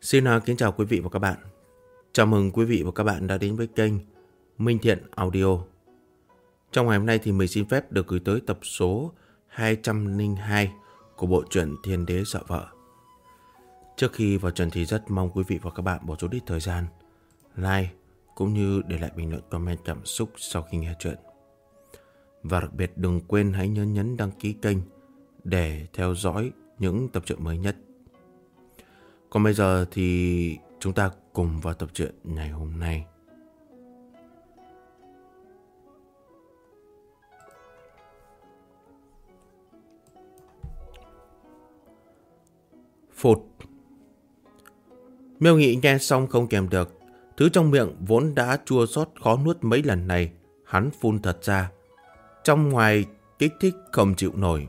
Xin kính chào quý vị và các bạn. Chào mừng quý vị và các bạn đã đến với kênh Minh Thiện Audio. Trong ngày hôm nay thì mình xin phép được gửi tới tập số 202 của bộ truyện Thiên Đế Sợ Vợ. Trước khi vào truyện thì rất mong quý vị và các bạn bỏ chút ít thời gian like cũng như để lại bình luận comment cảm xúc sau khi nghe truyện. Và đặc biệt đừng quên hãy nhấn đăng ký kênh để theo dõi những tập truyện mới nhất. Còn bây giờ thì chúng ta cùng vào tập truyện ngày hôm nay. Phụt. Miêu Nghị nghe xong không kèm được. Thứ trong miệng vốn đã chua xót khó nuốt mấy lần này, hắn phun thật ra. Trong ngoài kích thích không chịu nổi.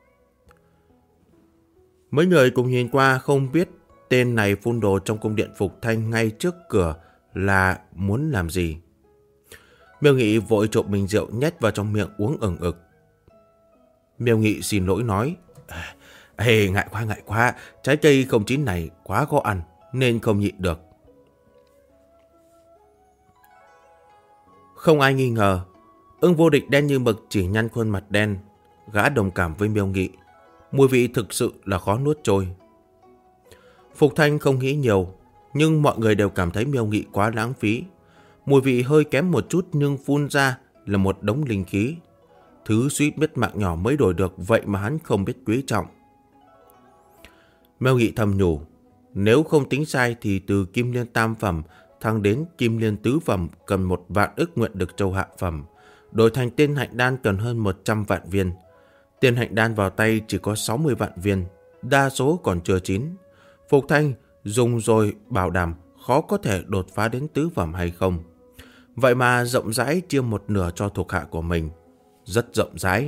Mấy người cùng nhìn qua không biết tên này phun đồ trong cung điện Phục Thanh ngay trước cửa là muốn làm gì. Miêu Nghị vội trộm bình rượu nhét vào trong miệng uống ừng ực. Miêu Nghị xin lỗi nói: Ê, ngại quá, trái cây không chín này quá khó ăn nên không nhịn được. Không ai nghi ngờ, Ưng Vô Địch đen như mực chỉ nhăn khuôn mặt đen. Gã đồng cảm với Miêu Nghị, mùi vị thực sự là khó nuốt trôi. Phục Thanh không nghĩ nhiều, nhưng mọi người đều cảm thấy Miêu Nghị quá lãng phí. Mùi vị hơi kém một chút nhưng phun ra là một đống linh khí. Thứ suýt biết mạng nhỏ mới đổi được, vậy mà hắn không biết quý trọng. Miêu Nghị thầm nhủ, nếu không tính sai thì từ Kim Liên Tam Phẩm thăng đến Kim Liên Tứ Phẩm cần 1 vạn ức nguyện được châu hạ phẩm. Đổi thành tiên hạnh đan cần hơn 100 vạn viên. Tiên hạnh đan vào tay chỉ có 60 vạn viên, đa số còn chưa chín. Phục Thanh dùng rồi bảo đảm khó có thể đột phá đến tứ phẩm hay không. Vậy mà rộng rãi chia 1/2 cho thuộc hạ của mình. Rất rộng rãi.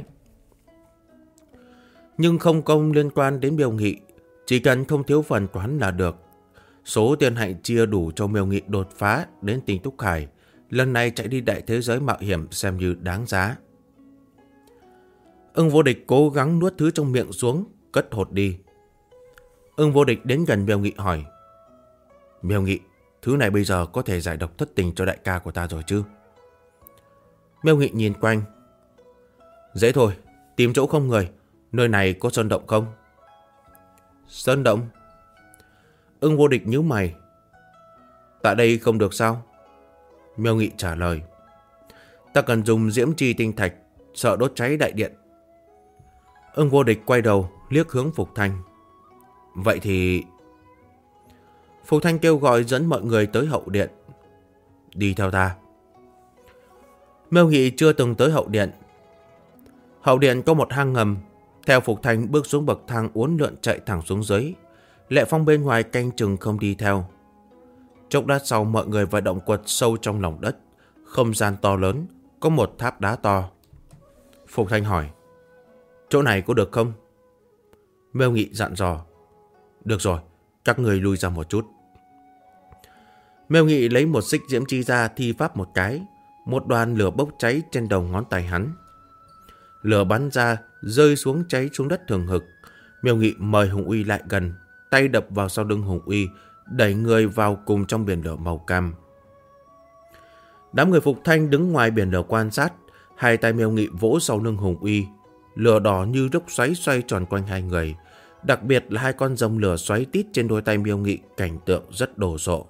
Nhưng không công liên quan đến Miêu Nghị, chỉ cần không thiếu phần quán là được. Số tiền hạnh chia đủ cho Miêu Nghị đột phá đến Tinh Túc Hải. Lần này chạy đi đại thế giới mạo hiểm xem như đáng giá. Ưng Vô Địch cố gắng nuốt thứ trong miệng xuống, cất hột đi. Ưng Vô Địch đến gần Miêu Nghị hỏi: Miêu Nghị, thứ này bây giờ có thể giải độc thất tình cho đại ca của ta rồi chứ? Miêu Nghị nhìn quanh. Dễ thôi, tìm chỗ không người. Nơi này có sơn động không? Sơn động? Ưng Vô Địch nhíu mày. Tại đây không được sao? Miêu Nghị trả lời. Ta cần dùng diễm chi tinh thạch, sợ đốt cháy đại điện. Ưng Vô Địch quay đầu liếc hướng Phục Thanh. Vậy thì... Phục Thanh kêu gọi dẫn mọi người tới hậu điện. Đi theo ta. Miêu Nghị chưa từng tới hậu điện. Hậu điện có một hang ngầm. Theo Phục Thanh bước xuống bậc thang uốn lượn chạy thẳng xuống dưới. Lệ Phong bên ngoài canh chừng không đi theo. Chốc lát sau mọi người vận động quật sâu trong lòng đất. Không gian to lớn, có một tháp đá to. Phục Thanh hỏi: Chỗ này có được không? Miêu Nghị dặn dò: Được rồi, các người lui ra một chút. Miêu Nghị lấy một xích diễm chi ra thi pháp một cái. Một đoàn lửa bốc cháy trên đầu ngón tay hắn. Lửa bắn ra, rơi xuống cháy xuống đất thường hực. Miêu Nghị mời Hùng Uy lại gần, tay đập vào sau lưng Hùng Uy, đẩy người vào cùng trong biển lửa màu cam. Đám người Phục Thanh đứng ngoài biển lửa quan sát. Hai tay Miêu Nghị vỗ sau lưng Hùng Uy. Lửa đỏ như lốc xoáy xoay tròn quanh hai người. Đặc biệt là hai con rồng lửa xoáy tít trên đôi tay Miêu Nghị, cảnh tượng rất đồ sộ.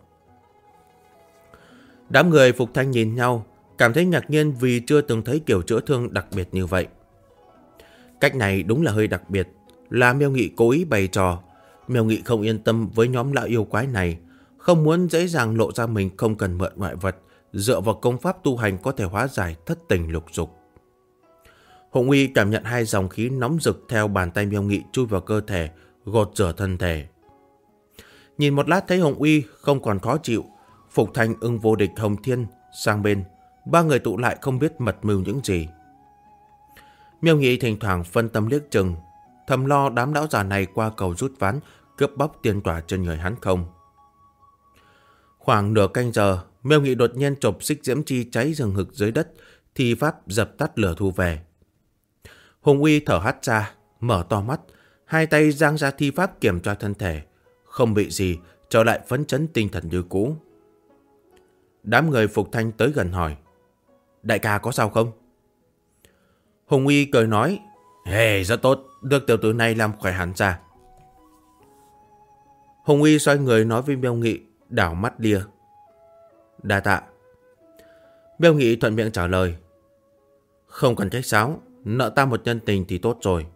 Đám người Phục Thanh nhìn nhau, cảm thấy ngạc nhiên vì chưa từng thấy kiểu chữa thương đặc biệt như vậy. Cách này đúng là hơi đặc biệt, là Miêu Nghị cố ý bày trò. Miêu Nghị không yên tâm với nhóm lão yêu quái này, không muốn dễ dàng lộ ra mình không cần mượn ngoại vật, dựa vào công pháp tu hành có thể hóa giải thất tình lục dục. Hùng Uy cảm nhận hai dòng khí nóng rực theo bàn tay Miêu Nghị chui vào cơ thể, gột rửa thân thể. Nhìn một lát thấy Hùng Uy không còn khó chịu, Phục Thanh, Ưng Vô Địch, Hồng Thiên sang bên, ba người tụ lại không biết mật mưu những gì. Miêu Nghị thỉnh thoảng phân tâm liếc chừng, thầm lo đám lão già này qua cầu rút ván cướp bóc tiền tỏa trên người hắn không. Khoảng nửa canh giờ, Miêu Nghị đột nhiên chộp xích diễm chi cháy rừng hực dưới đất, thi pháp dập tắt lửa thu về. Hùng Uy thở hắt ra, mở to mắt, hai tay giang ra thi pháp kiểm tra thân thể. Không bị gì, trở lại phấn chấn tinh thần như cũ. Đám người Phục Thanh tới gần hỏi, đại ca có sao không? Hùng Uy cười nói, rất tốt, được tiểu tử này làm khỏe hẳn ra. Hùng Uy xoay người nói với Miêu Nghị, đảo mắt lia. Đa tạ. Miêu Nghị thuận miệng trả lời, không cần khách sáo, nợ ta một nhân tình thì tốt rồi.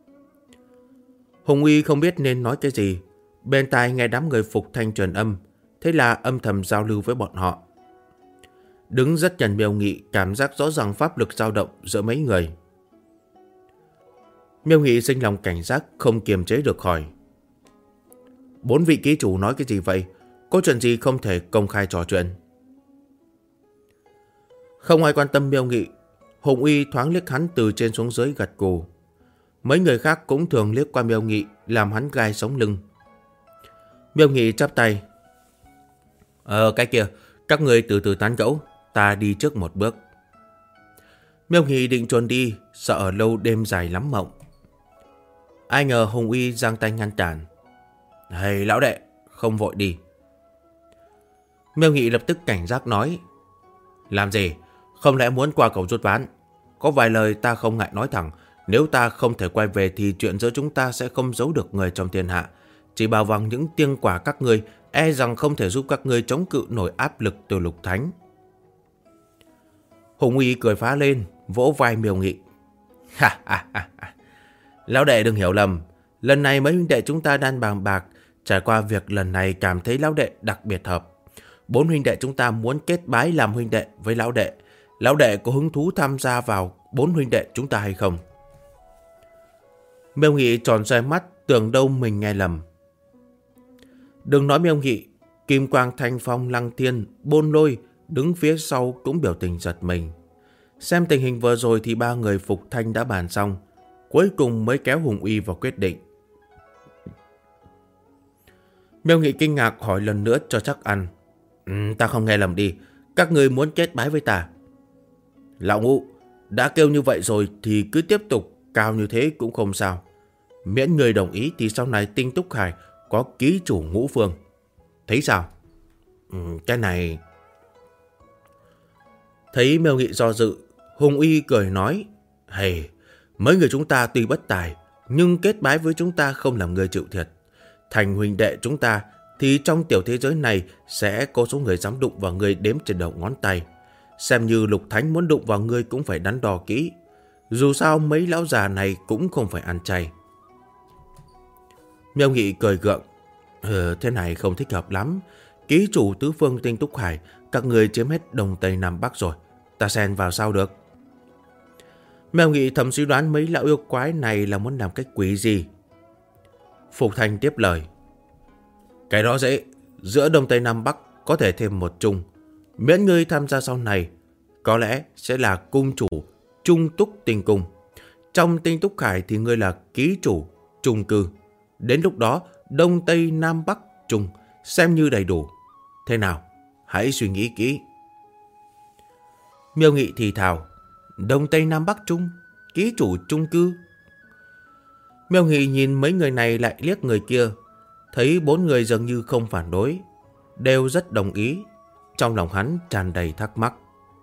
Hùng Uy không biết nên nói cái gì, bên tai nghe đám người Phục Thanh truyền âm, thế là âm thầm giao lưu với bọn họ. Đứng rất gần Miêu Nghị, cảm giác rõ ràng pháp lực dao động giữa mấy người. Miêu Nghị sinh lòng cảnh giác, không kiềm chế được hỏi, 4 vị ký chủ nói cái gì vậy? Có chuyện gì không thể công khai trò chuyện? Không ai quan tâm Miêu Nghị. Hùng Uy thoáng liếc hắn từ trên xuống dưới gật gù. Mấy người khác cũng thường liếc qua Miêu Nghị, làm hắn gai sống lưng. Miêu Nghị chắp tay, cái kia, các người từ từ tán gẫu, ta đi trước một bước. Miêu Nghị định chuồn đi, sợ lâu đêm dài lắm mộng. Ai ngờ Hùng Uy giang tay ngăn cản. Lão đệ, không vội đi. Miêu Nghị lập tức cảnh giác nói, làm gì? Không lẽ muốn qua cầu rút ván? Có vài lời ta không ngại nói thẳng. Nếu ta không thể quay về thì chuyện giữa chúng ta sẽ không giấu được người trong thiên hạ. Chỉ bảo bằng những tiên quả các ngươi, e rằng không thể giúp các ngươi chống cự nổi áp lực từ Lục Thánh. Hùng Uy cười phá lên, vỗ vai Miêu Nghị. Lão đệ đừng hiểu lầm. Lần này mấy huynh đệ chúng ta đang bàn bạc. Trải qua việc lần này cảm thấy lão đệ đặc biệt hợp. 4 huynh đệ chúng ta muốn kết bái làm huynh đệ với lão đệ. Lão đệ có hứng thú tham gia vào 4 huynh đệ chúng ta hay không? Miêu Nghị tròn xoay mắt, tưởng đâu mình nghe lầm. Đừng nói Miêu Nghị, Kim Quang, Thanh Phong, Lăng Thiên, Bôn Lôi đứng phía sau cũng biểu tình giật mình. Xem tình hình vừa rồi thì 3 người Phục Thanh đã bàn xong, cuối cùng mới kéo Hùng Uy vào quyết định. Miêu Nghị kinh ngạc hỏi lần nữa cho chắc ăn. Ta không nghe lầm đi, các người muốn kết bái với ta? Lão Ngũ, đã kêu như vậy rồi thì cứ tiếp tục, cao như thế cũng không sao. Miễn người đồng ý thì sau này Tinh Túc Hải có ký chủ Ngũ Phương. Thấy sao? Cái này... Thấy Miêu Nghị do dự, Hùng Uy cười nói, mấy người chúng ta tuy bất tài, nhưng kết bái với chúng ta không làm người chịu thiệt. Thành huynh đệ chúng ta thì trong tiểu thế giới này sẽ có số người dám đụng vào người đếm trên đầu ngón tay. Xem như Lục Thánh muốn đụng vào ngươi cũng phải đắn đo kỹ. Dù sao mấy lão già này cũng không phải ăn chay. Miêu Nghị cười gượng. Thế này không thích hợp lắm. Ký chủ tứ phương Tinh Túc Hải, các người chiếm hết Đông Tây Nam Bắc rồi. Ta xen vào sao được? Miêu Nghị thầm suy đoán mấy lão yêu quái này là muốn làm cách quỷ gì. Phục Thanh tiếp lời. Cái đó dễ. Giữa Đông Tây Nam Bắc có thể thêm một chung. Miễn ngươi tham gia sau này, có lẽ sẽ là cung chủ Trung Túc Tinh Cung. Trong Tinh Túc Hải thì ngươi là ký chủ Trung Cư. Đến lúc đó Đông Tây Nam Bắc Trung xem như đầy đủ. Thế nào? Hãy suy nghĩ kỹ. Miêu Nghị thì thào. Đông Tây Nam Bắc Trung, ký chủ Trung Cư. Miêu Nghị nhìn mấy người này lại liếc người kia, thấy 4 người dường như không phản đối, đều rất đồng ý. Trong lòng hắn tràn đầy thắc mắc.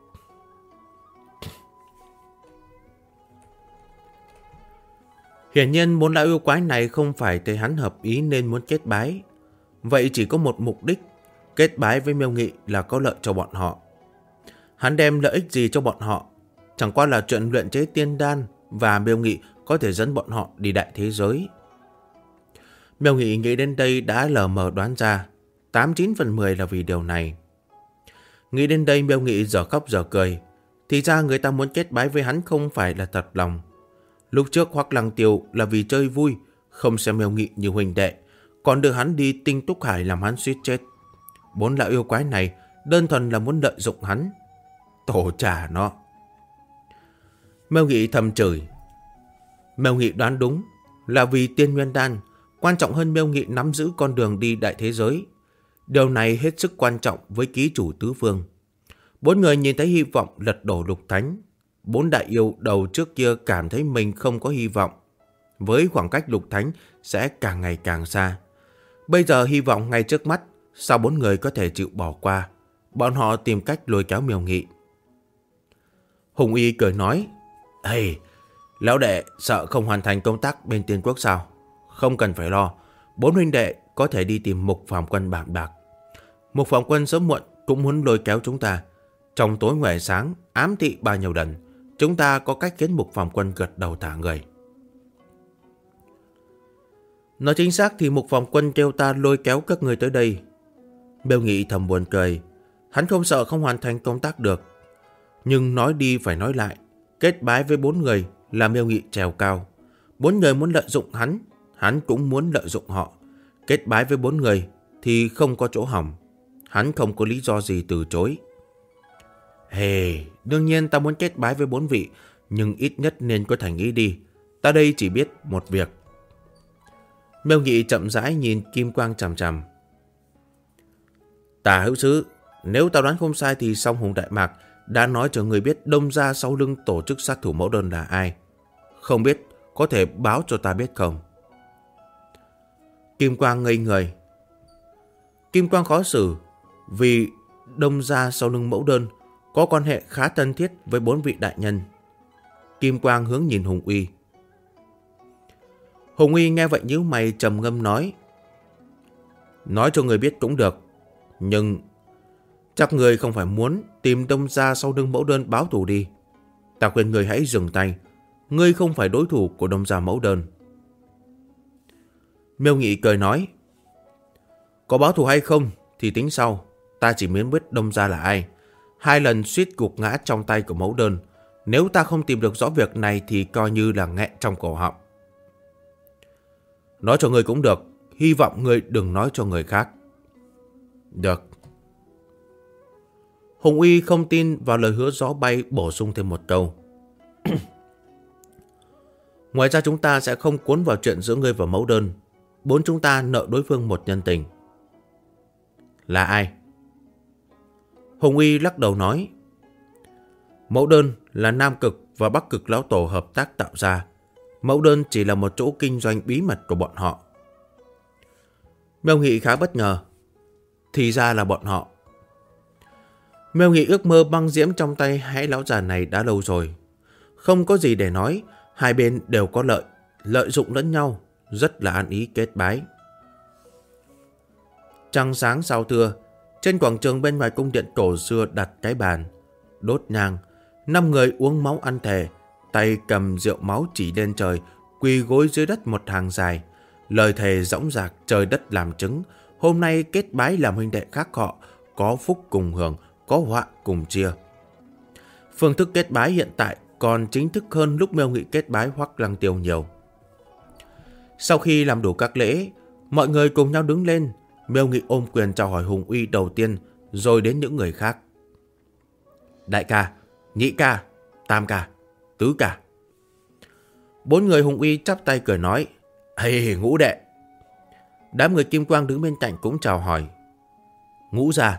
Hiển nhiên 4 lão yêu quái này không phải thấy hắn hợp ý nên muốn kết bái. Vậy chỉ có một mục đích, kết bái với Miêu Nghị là có lợi cho bọn họ. Hắn đem lợi ích gì cho bọn họ? Chẳng qua là chuyện luyện chế tiên đan, và Miêu Nghị có thể dẫn bọn họ đi đại thế giới. Miêu Nghị nghĩ đến đây đã lờ mờ đoán ra, 89 phần 10 là vì điều này. Nghĩ đến đây Miêu Nghị giờ khóc giờ cười. Thì ra người ta muốn kết bái với hắn không phải là thật lòng. Lúc trước Hoắc Lăng Tiêu là vì chơi vui, không xem Miêu Nghị như huynh đệ, còn đưa hắn đi Tinh Túc Hải làm hắn suýt chết. 4 lão yêu quái này đơn thuần là muốn lợi dụng hắn. Tổ trả nó. Miêu Nghị thầm chửi. Miêu Nghị đoán đúng, là vì tiên nguyên đan. Quan trọng hơn Miêu Nghị nắm giữ con đường đi đại thế giới. Điều này hết sức quan trọng với ký chủ tứ phương. 4 người nhìn thấy hy vọng lật đổ Lục Thánh. 4 đại yêu đầu trước kia cảm thấy mình không có hy vọng. Với khoảng cách Lục Thánh sẽ càng ngày càng xa. Bây giờ hy vọng ngay trước mắt, sao 4 người có thể chịu bỏ qua. Bọn họ tìm cách lôi kéo Miêu Nghị. Hùng Uy cười nói, Ê, lão đệ sợ không hoàn thành công tác bên Tiên Quốc sao? Không cần phải lo, 4 huynh đệ có thể đi tìm Mục Phàm Quân bàn bạc. Mục Phàm Quân sớm muộn cũng muốn lôi kéo chúng ta. Trong tối ngoài sáng, ám thị bao nhiêu lần, chúng ta có cách khiến Mục Phàm Quân gật đầu thả người. Nói chính xác thì Mục Phàm Quân kêu ta lôi kéo các người tới đây. Miêu Nghị thầm buồn cười. Hắn không sợ không hoàn thành công tác được. Nhưng nói đi phải nói lại, kết bái với 4 người là Miêu Nghị trèo cao. 4 người muốn lợi dụng hắn, hắn cũng muốn lợi dụng họ. Kết bái với 4 người thì không có chỗ hỏng. Hắn không có lý do gì từ chối. Đương nhiên ta muốn kết bái với 4 vị, nhưng ít nhất nên có thành ý đi. Ta đây chỉ biết một việc. Miêu Nghị chậm rãi nhìn Kim Quang chằm chằm. Tả hữu sứ, nếu ta đoán không sai thì Song Hùng Đại Mạc đã nói cho người biết Đông gia sau lưng tổ chức sát thủ mẫu đơn là ai. Không biết, có thể báo cho ta biết không? Kim Quang ngây người. Kim Quang khó xử vì Đông gia sau lưng mẫu đơn có quan hệ khá thân thiết với 4 vị đại nhân. Kim Quang hướng nhìn Hùng Uy. Hùng Uy nghe vậy nhíu mày trầm ngâm nói. Nói cho người biết cũng được, nhưng chắc người không phải muốn tìm Đông gia sau lưng mẫu đơn báo thù đi. Ta khuyên người hãy dừng tay. Ngươi không phải đối thủ của Đông gia mẫu đơn. Miêu Nghị cười nói. Có báo thù hay không thì tính sau. Ta chỉ muốn biết Đông gia là ai. 2 lần suýt gục ngã trong tay của mẫu đơn. Nếu ta không tìm được rõ việc này thì coi như là nghẹn trong cổ họng. Nói cho người cũng được. Hy vọng người đừng nói cho người khác. Được. Hùng Uy không tin vào lời hứa gió bay, bổ sung thêm một câu. Ngoài ra chúng ta sẽ không cuốn vào chuyện giữa ngươi và mẫu đơn. 4 chúng ta nợ đối phương một nhân tình. Là ai? Hùng Uy lắc đầu nói. Mẫu đơn là Nam Cực và Bắc Cực lão tổ hợp tác tạo ra. Mẫu đơn chỉ là một chỗ kinh doanh bí mật của bọn họ. Miêu Nghị khá bất ngờ. Thì ra là bọn họ. Miêu Nghị ước mơ băng diễm trong tay hai lão già này đã lâu rồi. Không có gì để nói, hai bên đều có lợi, lợi dụng lẫn nhau, rất là ăn ý kết bái. Trăng sáng sao thưa, trên quảng trường bên ngoài cung điện cổ xưa đặt cái bàn, đốt nhang, 5 người uống máu ăn thề, tay cầm rượu máu chỉ lên trời, quỳ gối dưới đất một hàng dài, lời thề dõng dạc trời đất làm chứng, hôm nay kết bái làm huynh đệ khác họ, có phúc cùng hưởng, có họa cùng chia. Phương thức kết bái hiện tại còn chính thức hơn lúc Miêu Nghị kết bái Hoắc Lăng Tiêu nhiều. Sau khi làm đủ các lễ, mọi người cùng nhau đứng lên. Miêu Nghị ôm quyền chào hỏi Hùng Uy đầu tiên, rồi đến những người khác. Đại ca, nhị ca, tam ca, tứ ca. 4 người Hùng Uy chắp tay cười nói. Ngũ đệ. Đám người Kim Quang đứng bên cạnh cũng chào hỏi. Ngũ gia.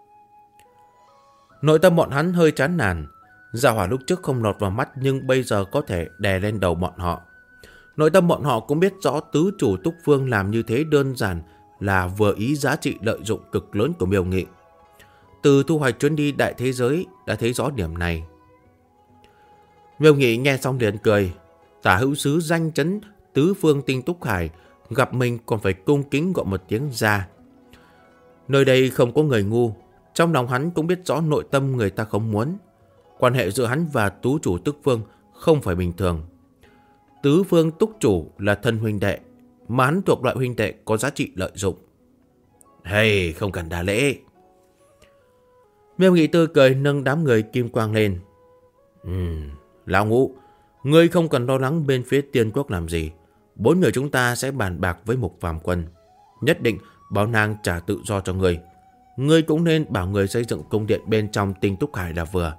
Nội tâm bọn hắn hơi chán nản. Gia hỏa lúc trước không lọt vào mắt nhưng bây giờ có thể đè lên đầu bọn họ. Nội tâm bọn họ cũng biết rõ tứ chủ Túc Phương làm như thế đơn giản là vừa ý giá trị lợi dụng cực lớn của Miêu Nghị. Từ thu hoạch chuyến đi đại thế giới đã thấy rõ điểm này. Miêu Nghị nghe xong liền cười. Tả hữu sứ danh chấn tứ phương tinh Túc Hải, gặp mình còn phải cung kính gọi một tiếng gia. Nơi đây không có người ngu. Trong lòng hắn cũng biết rõ nội tâm người ta không muốn. Quan hệ giữa hắn và tú chủ Túc Phương không phải bình thường. Tứ phương Túc chủ là thân huynh đệ, mà hắn thuộc loại huynh đệ có giá trị lợi dụng. Không cần đa lễ. Miêu Nghị tươi cười nâng đám người Kim Quang lên. Lão Ngũ, ngươi không cần lo lắng bên phía Tiên Quốc làm gì. 4 người chúng ta sẽ bàn bạc với Mục Phàm Quân. Nhất định bảo nàng trả tự do cho ngươi. Ngươi cũng nên bảo người xây dựng cung điện bên trong Tinh Túc Hải là vừa.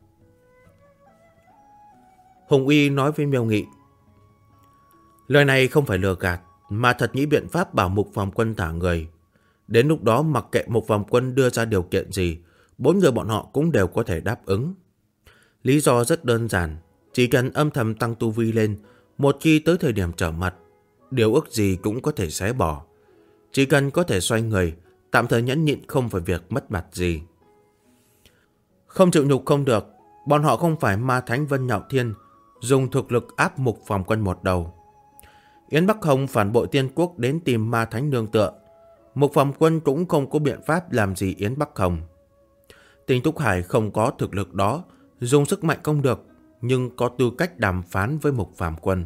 Hùng Uy nói với Miêu Nghị. Lời này không phải lừa gạt, mà thật nghĩ biện pháp bảo Mục Phàm Quân thả người. Đến lúc đó mặc kệ Mục Phàm Quân đưa ra điều kiện gì, 4 người bọn họ cũng đều có thể đáp ứng. Lý do rất đơn giản, chỉ cần âm thầm tăng tu vi lên, một khi tới thời điểm trở mặt, điều ước gì cũng có thể xé bỏ. Chỉ cần có thể xoay người, tạm thời nhẫn nhịn không phải việc mất mặt gì. Không chịu nhục không được, bọn họ không phải ma thánh Vân Nhạo Thiên, dùng thực lực áp Mục Phàm Quân một đầu. Yến Bắc Hồng phản bội Tiên Quốc đến tìm ma thánh nương tựa. Mục Phàm Quân cũng không có biện pháp làm gì Yến Bắc Hồng. Tinh Túc Hải không có thực lực đó, dùng sức mạnh không được, nhưng có tư cách đàm phán với Mục Phàm Quân.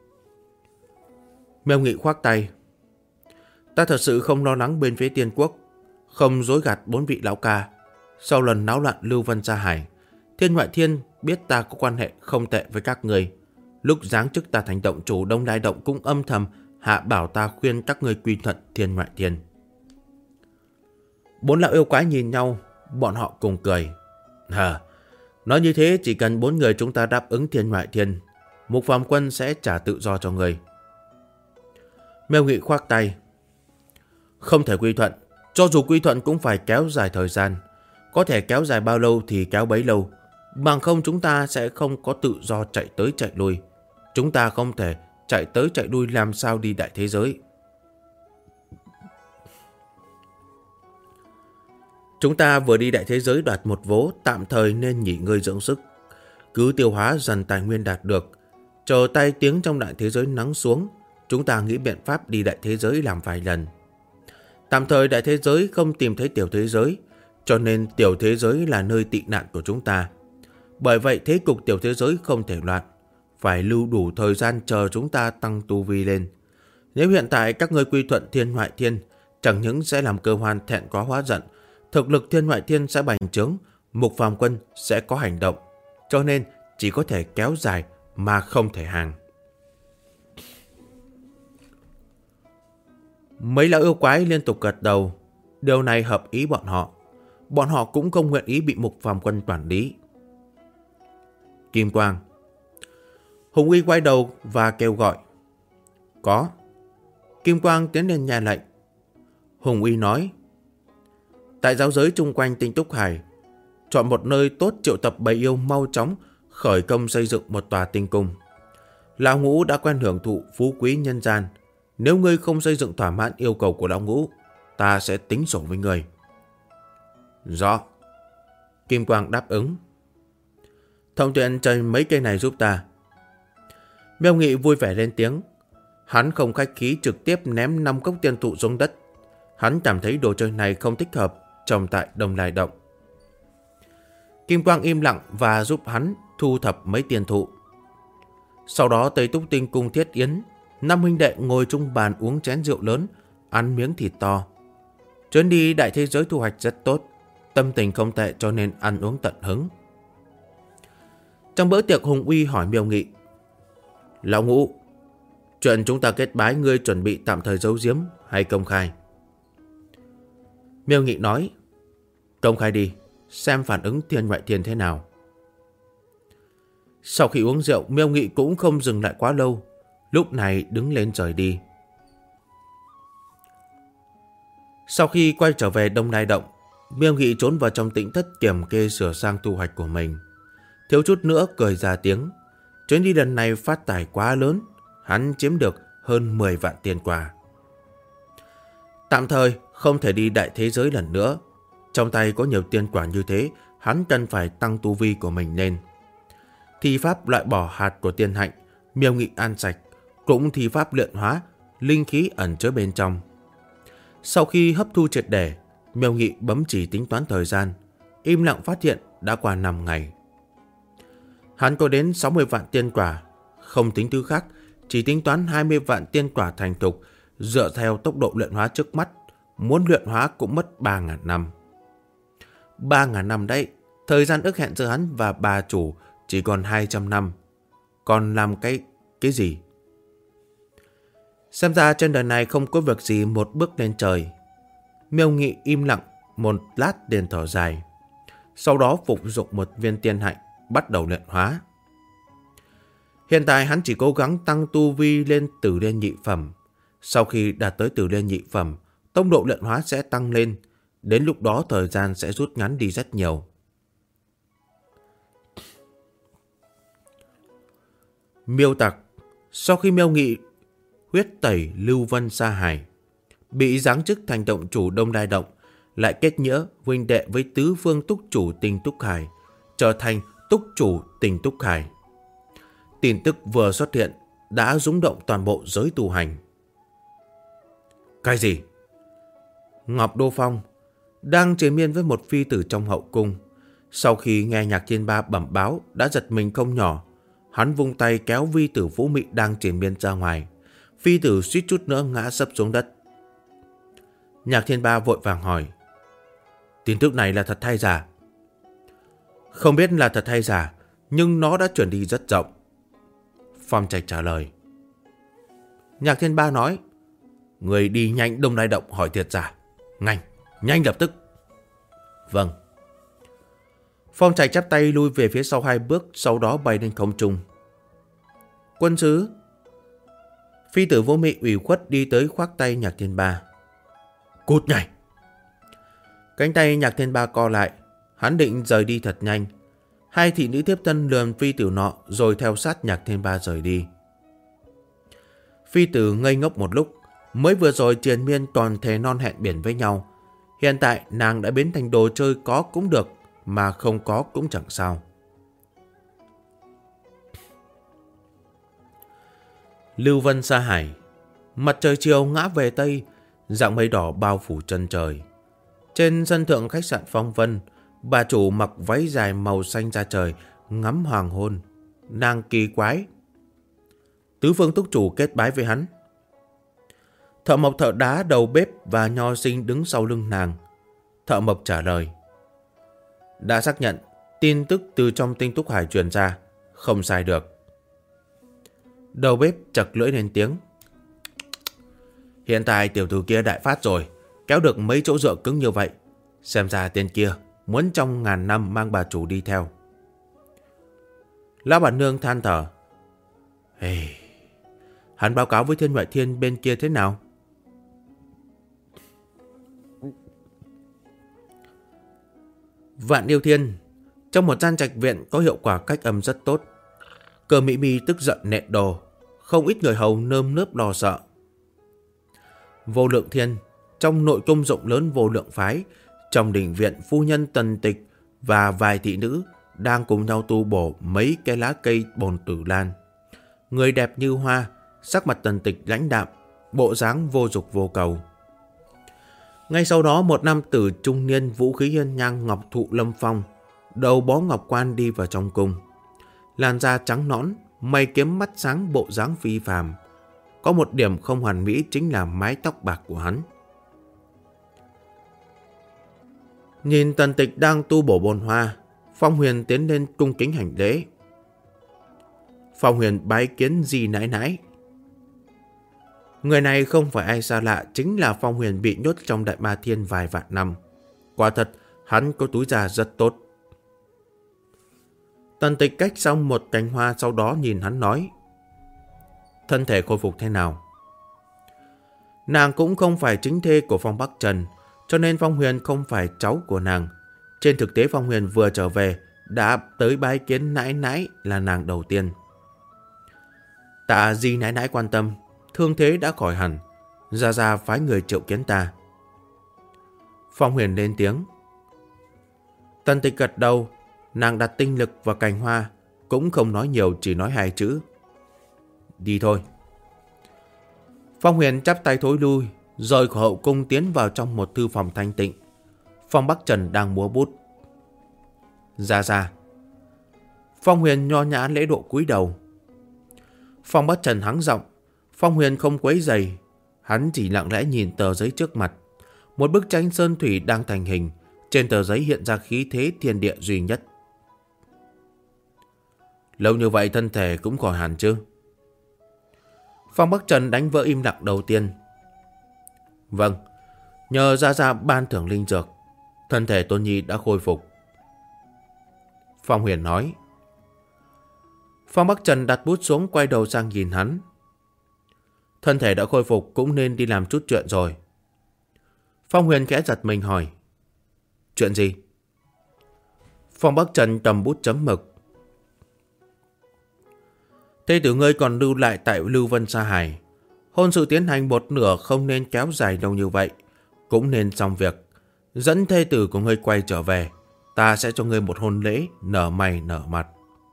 Miêu Nghị khoác tay. Ta thật sự không lo lắng bên phía Tiên Quốc, không dối gạt 4 vị lão ca. Sau lần náo loạn Lưu Vân Sa Hải, Thiên Ngoại Thiên biết ta có quan hệ không tệ với các người. Lúc giáng chức ta thành động chủ Đông Lai Động cũng âm thầm hạ bảo ta khuyên các người quy thuận Thiên Ngoại Thiên. 4 lão yêu quái nhìn nhau, bọn họ cùng cười. Nói như thế, chỉ cần 4 người chúng ta đáp ứng Thiên Ngoại Thiên, Mục Phàm Quân sẽ trả tự do cho người. Miêu Nghị khoác tay. Không thể quy thuận, cho dù quy thuận cũng phải kéo dài thời gian. Có thể kéo dài bao lâu thì kéo bấy lâu, bằng không chúng ta sẽ không có tự do chạy tới chạy lui. Chúng ta không thể chạy tới chạy lui làm sao đi đại thế giới. Chúng ta vừa đi đại thế giới đoạt một vố, tạm thời nên nghỉ ngơi dưỡng sức. Cứ tiêu hóa dần tài nguyên đạt được, chờ tay tiếng trong đại thế giới nắng xuống, chúng ta nghĩ biện pháp đi đại thế giới làm vài lần. Tạm thời đại thế giới không tìm thấy tiểu thế giới, cho nên tiểu thế giới là nơi tị nạn của chúng ta. Bởi vậy thế cục tiểu thế giới không thể loạn, phải lưu đủ thời gian chờ chúng ta tăng tu vi lên. Nếu hiện tại các ngươi quy thuận Thiên Ngoại Thiên, chẳng những sẽ làm Cơ Hoan thẹn quá hóa giận, thực lực Thiên Ngoại Thiên sẽ bành trướng, Mục Phàm Quân sẽ có hành động, cho nên chỉ có thể kéo dài mà không thể hàng. Mấy lão yêu quái liên tục gật đầu, điều này hợp ý bọn họ. Bọn họ cũng không nguyện ý bị Mục Phàm Quân quản lý. Kim Quang. Hùng Uy quay đầu và kêu gọi. Có. Kim Quang tiến lên nhà lệnh. Hùng Uy nói. Tại giáo giới chung quanh Tinh Túc Hải, chọn một nơi tốt triệu tập bầy yêu mau chóng khởi công xây dựng một tòa tinh cung. Lão Ngũ đã quen hưởng thụ phú quý nhân gian. Nếu ngươi không xây dựng thỏa mãn yêu cầu của Lão Ngũ, ta sẽ tính sổ với ngươi. Rõ. Kim Quang đáp ứng. Thông Tuyển chơi mấy cây này giúp ta. Miêu Nghị vui vẻ lên tiếng. Hắn không khách khí trực tiếp ném 5 cốc tiên thụ xuống đất. Hắn cảm thấy đồ chơi này không thích hợp trồng tại Đông Lai Động. Kim Quang im lặng và giúp hắn thu thập mấy tiên thụ. Sau đó Tây Túc Tinh Cung thiết yến, 5 huynh đệ ngồi chung bàn uống chén rượu lớn, ăn miếng thịt to. Chuyến đi đại thế giới thu hoạch rất tốt, tâm tình không tệ cho nên ăn uống tận hứng. Trong bữa tiệc, Hùng Uy hỏi Miêu Nghị. Lão Ngũ, chuyện chúng ta kết bái ngươi chuẩn bị tạm thời giấu giếm hay công khai? Miêu Nghị nói. Công khai đi, xem phản ứng Thiên Ngoại Thiên thế nào. Sau khi uống rượu, Miêu Nghị cũng không dừng lại quá lâu, lúc này đứng lên rời đi. Sau khi quay trở về Đông Lai Động, Miêu Nghị trốn vào trong tĩnh thất kiểm kê sửa sang thu hoạch của mình. Thiếu chút nữa cười ra tiếng. Chuyến đi lần này phát tài quá lớn, hắn chiếm được hơn 10 vạn tiền quà. Tạm thời không thể đi đại thế giới lần nữa. Trong tay có nhiều tiền quả như thế, hắn cần phải tăng tu vi của mình lên. Thi pháp loại bỏ hạt của tiên hạnh, Miêu Nghị ăn sạch, cũng thi pháp luyện hóa linh khí ẩn chứa bên trong. Sau khi hấp thu triệt để, Miêu Nghị bấm chỉ tính toán thời gian, im lặng phát hiện đã qua 5 ngày. Hắn có đến 60 vạn tiên quả, không tính thứ khác, chỉ tính toán 20 vạn tiên quả thành thục. Dựa theo tốc độ luyện hóa trước mắt, muốn luyện hóa cũng mất 3.000 năm. 3.000 năm đấy, thời gian ước hẹn giữa hắn và bà chủ chỉ còn 200 năm. Còn làm cái gì? Xem ra trên đời này không có việc gì một bước lên trời. Miêu Nghị im lặng một lát liền thở dài. Sau đó phục dụng một viên tiên hạnh, bắt đầu luyện hóa. Hiện tại hắn chỉ cố gắng tăng tu vi lên tử liên nhị phẩm. Sau khi đạt tới tử liên nhị phẩm, tốc độ luyện hóa sẽ tăng lên. Đến lúc đó thời gian sẽ rút ngắn đi rất nhiều. Miêu Tặc. Sau khi Miêu Nghị huyết tẩy Lưu Vân Sa Hải, bị giáng chức thành động chủ Đông Đai Động, lại kết nghĩa huynh đệ với tứ phương túc chủ Tinh Túc Hải, trở thành túc chủ Tinh Túc Hải. Tin tức vừa xuất hiện đã rung động toàn bộ giới tu hành. Cái gì? Ngọc Đô Phong đang triền miên với một phi tử trong hậu cung. Sau khi nghe Nhạc Thiên Ba bẩm báo đã giật mình không nhỏ. Hắn vung tay kéo vi tử Vũ Mị đang triền miên ra ngoài. Phi tử suýt chút nữa ngã sấp xuống đất. Nhạc Thiên Ba vội vàng hỏi: tin tức này là thật hay giả? Không biết là thật hay giả, nhưng nó đã truyền đi rất rộng. Phong Trạch trả lời. Nhạc Thiên Ba nói: người đi nhanh Đông Đai Động hỏi thiệt giả. Nhanh lập tức. Vâng. Phong Trạch chắp tay lui về phía sau 2 bước, sau đó bay lên không trung. Quân sứ. Phi tử Vô Mị ủy khuất đi tới khoác tay Nhạc Thiên Ba. Cút nhảy. Cánh tay Nhạc Thiên Ba co lại, hắn định rời đi thật nhanh. 2 thị nữ tiếp tân lườm phi tử nọ rồi theo sát Nhạc Thiên Ba rời đi. Phi tử ngây ngốc một lúc, mới vừa rồi triền miên toàn thề non hẹn biển với nhau. Hiện tại nàng đã biến thành đồ chơi có cũng được, mà không có cũng chẳng sao. Lưu Vân Sa Hải. Mặt trời chiều ngã về Tây, dạng mây đỏ bao phủ chân trời. Trên sân thượng khách sạn Phong Vân, bà chủ mặc váy dài màu xanh da trời, ngắm hoàng hôn. Nàng kỳ quái. Tứ phương túc chủ kết bái với hắn. Thợ mộc thợ đá đầu bếp và nho sinh đứng sau lưng nàng. Thợ mộc trả lời. Đã xác nhận, tin tức từ trong Tinh Túc Hải truyền ra, không sai được. Đầu bếp chật lưỡi lên tiếng. Hiện tại tiểu tử kia đại phát rồi, kéo được mấy chỗ dựa cứng như vậy. Xem ra tên kia muốn trong ngàn năm mang bà chủ đi theo. Lão bản nương than thở. Hắn báo cáo với Thiên Ngoại Thiên bên kia thế nào? Vạn Yêu Thiên. Trong một gian trạch viện có hiệu quả cách âm rất tốt. Cờ Mỹ Mi tức giận nện đồ. Không ít người hầu nơm nớp lo sợ. Vô Lượng Thiên. Trong nội cung rộng lớn Vô Lượng Phái, trong đình viện phu nhân Tần Tịch và vài thị nữ đang cùng nhau tu bổ mấy cái lá cây bồn tử lan. Người đẹp như hoa, sắc mặt Tần Tịch lãnh đạm, bộ dáng vô dục vô cầu. Ngay sau đó một nam tử trung niên vũ khí hiên ngang ngọc thụ lâm phong, đầu bó ngọc quan đi vào trong cung. Làn da trắng nõn, mày kiếm mắt sáng, bộ dáng phi phàm. Có một điểm không hoàn mỹ chính là mái tóc bạc của hắn. Nhìn Tần Tịch đang tu bổ bồn hoa, Phong Huyền tiến lên cung kính hành lễ. Phong Huyền bái kiến dì nãi nãi. Người này không phải ai xa lạ, chính là Phong Huyền bị nhốt trong Đại Ma Thiên vài vạn năm. Quả thật, hắn có túi già rất tốt. Tần Tịch cách xong một cành hoa, sau đó nhìn hắn nói. Thân thể khôi phục thế nào? Nàng cũng không phải chính thê của Phong Bắc Trần, cho nên Phong Huyền không phải cháu của nàng. Trên thực tế Phong Huyền vừa trở về đã tới bái kiến nãi nãi là nàng đầu tiên. Tạ di nãi nãi quan tâm, thương thế đã khỏi hẳn, ra phái người triệu kiến ta. Phong Huyền lên tiếng. Tần Tịch gật đầu, nàng đặt tinh lực vào cành hoa, cũng không nói nhiều, chỉ nói 2 chữ. Đi thôi. Phong Huyền chắp tay thối lui, rời khỏi hậu cung tiến vào trong một thư phòng thanh tịnh. Phong Bắc Trần đang múa bút. Ra. Phong Huyền nho nhã lễ độ cúi đầu. Phong Bắc Trần hắng giọng. Phong Huyền không quấy rầy, hắn chỉ lặng lẽ nhìn tờ giấy trước mặt. Một bức tranh sơn thủy đang thành hình, trên tờ giấy hiện ra khí thế thiên địa duy nhất. Lâu như vậy thân thể cũng khỏi hẳn chứ? Phong Bắc Trần đánh vỡ im lặng đầu tiên. Vâng, nhờ ra ban thưởng linh dược, thân thể Tôn Nhi đã khôi phục. Phong Huyền nói. Phong Bắc Trần đặt bút xuống, quay đầu sang nhìn hắn. Thân thể đã khôi phục cũng nên đi làm chút chuyện rồi. Phong Huyền khẽ giật mình hỏi. Chuyện gì? Phong Bắc Trần cầm bút chấm mực. Thê tử ngươi còn lưu lại tại Lưu Vân Sa Hải. Hôn sự tiến hành một nửa không nên kéo dài lâu như vậy. Cũng nên xong việc. Dẫn thê tử của ngươi quay trở về. Ta sẽ cho ngươi một hôn lễ nở mày nở mặt.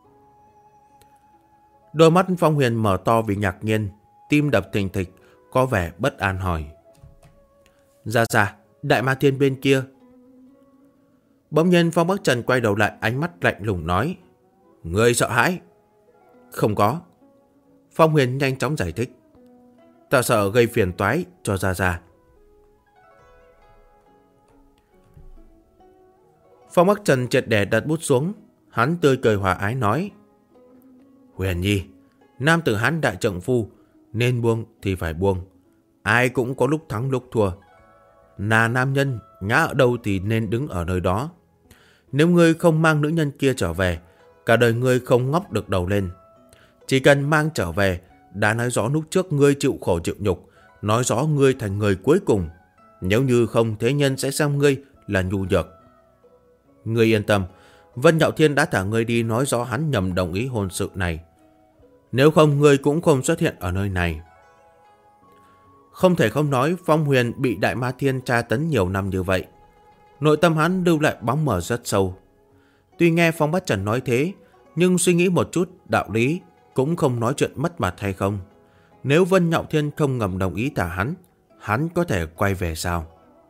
Đôi mắt Phong Huyền mở to vì ngạc nhiên, tim đập thình thịch, có vẻ bất an hỏi. Dạ, Đại Ma Thiên bên kia. Bỗng nhiên Phong Bắc Trần quay đầu lại, ánh mắt lạnh lùng nói. Ngươi sợ hãi? Không có. Phong Huyền nhanh chóng giải thích. Ta sợ gây phiền toái cho Gia. Phong Bắc Trần triệt để đặt bút xuống, hắn tươi cười hòa ái nói. Huyền Nhi, nam tử Hán đại trượng phu, nên buông thì phải buông. Ai cũng có lúc thắng lúc thua. Là nam nhân, ngã ở đâu thì nên đứng ở nơi đó. Nếu ngươi không mang nữ nhân kia trở về, cả đời ngươi không ngóc được đầu lên. Chỉ cần mang trở về, đã nói rõ lúc trước ngươi chịu khổ chịu nhục, nói rõ ngươi thành người cuối cùng. Nếu như không, thế nhân sẽ xem ngươi là nhu nhược. Ngươi yên tâm, Vân Nhạo Thiên đã thả ngươi đi, nói rõ hắn nhầm đồng ý hôn sự này. Nếu không, ngươi cũng không xuất hiện ở nơi này. Không thể không nói, Phong Huyền bị Đại Ma Thiên tra tấn nhiều năm như vậy, nội tâm hắn lưu lại bóng mờ rất sâu. Tuy nghe Phong Bắc Trần nói thế, nhưng suy nghĩ một chút đạo lý, cũng không nói chuyện mất mặt hay không. Nếu Vân Nhạo Thiên không ngầm đồng ý thả hắn có thể quay về sao?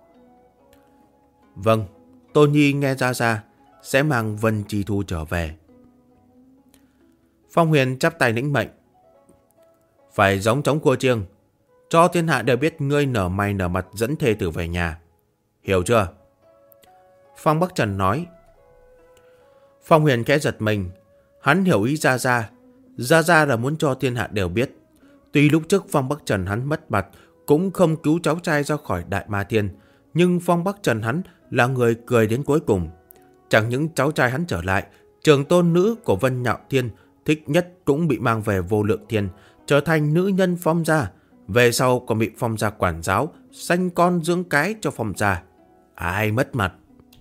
Vâng, Tôn Nhi nghe ra sẽ mang Vân Chi Thu trở về. Phong Huyền chắp tay lĩnh mệnh. Phải giống trống cua chiêng, cho thiên hạ đều biết ngươi nở mày nở mặt dẫn thê tử về nhà. Hiểu chưa? Phong Bắc Trần nói. Phong Huyền khẽ giật mình. Hắn hiểu ý Gia là muốn cho thiên hạ đều biết. Tuy lúc trước Phong Bắc Trần hắn mất mặt, cũng không cứu cháu trai ra khỏi Đại Ma Thiên, nhưng Phong Bắc Trần hắn là người cười đến cuối cùng. Chẳng những cháu trai hắn trở lại, trường tôn nữ của Vân Nhạo Thiên thích nhất cũng bị mang về Vô Lượng Thiên, trở thành nữ nhân Phong gia. Về sau còn bị Phong gia quản giáo, sanh con dưỡng cái cho Phong gia. Ai mất mặt?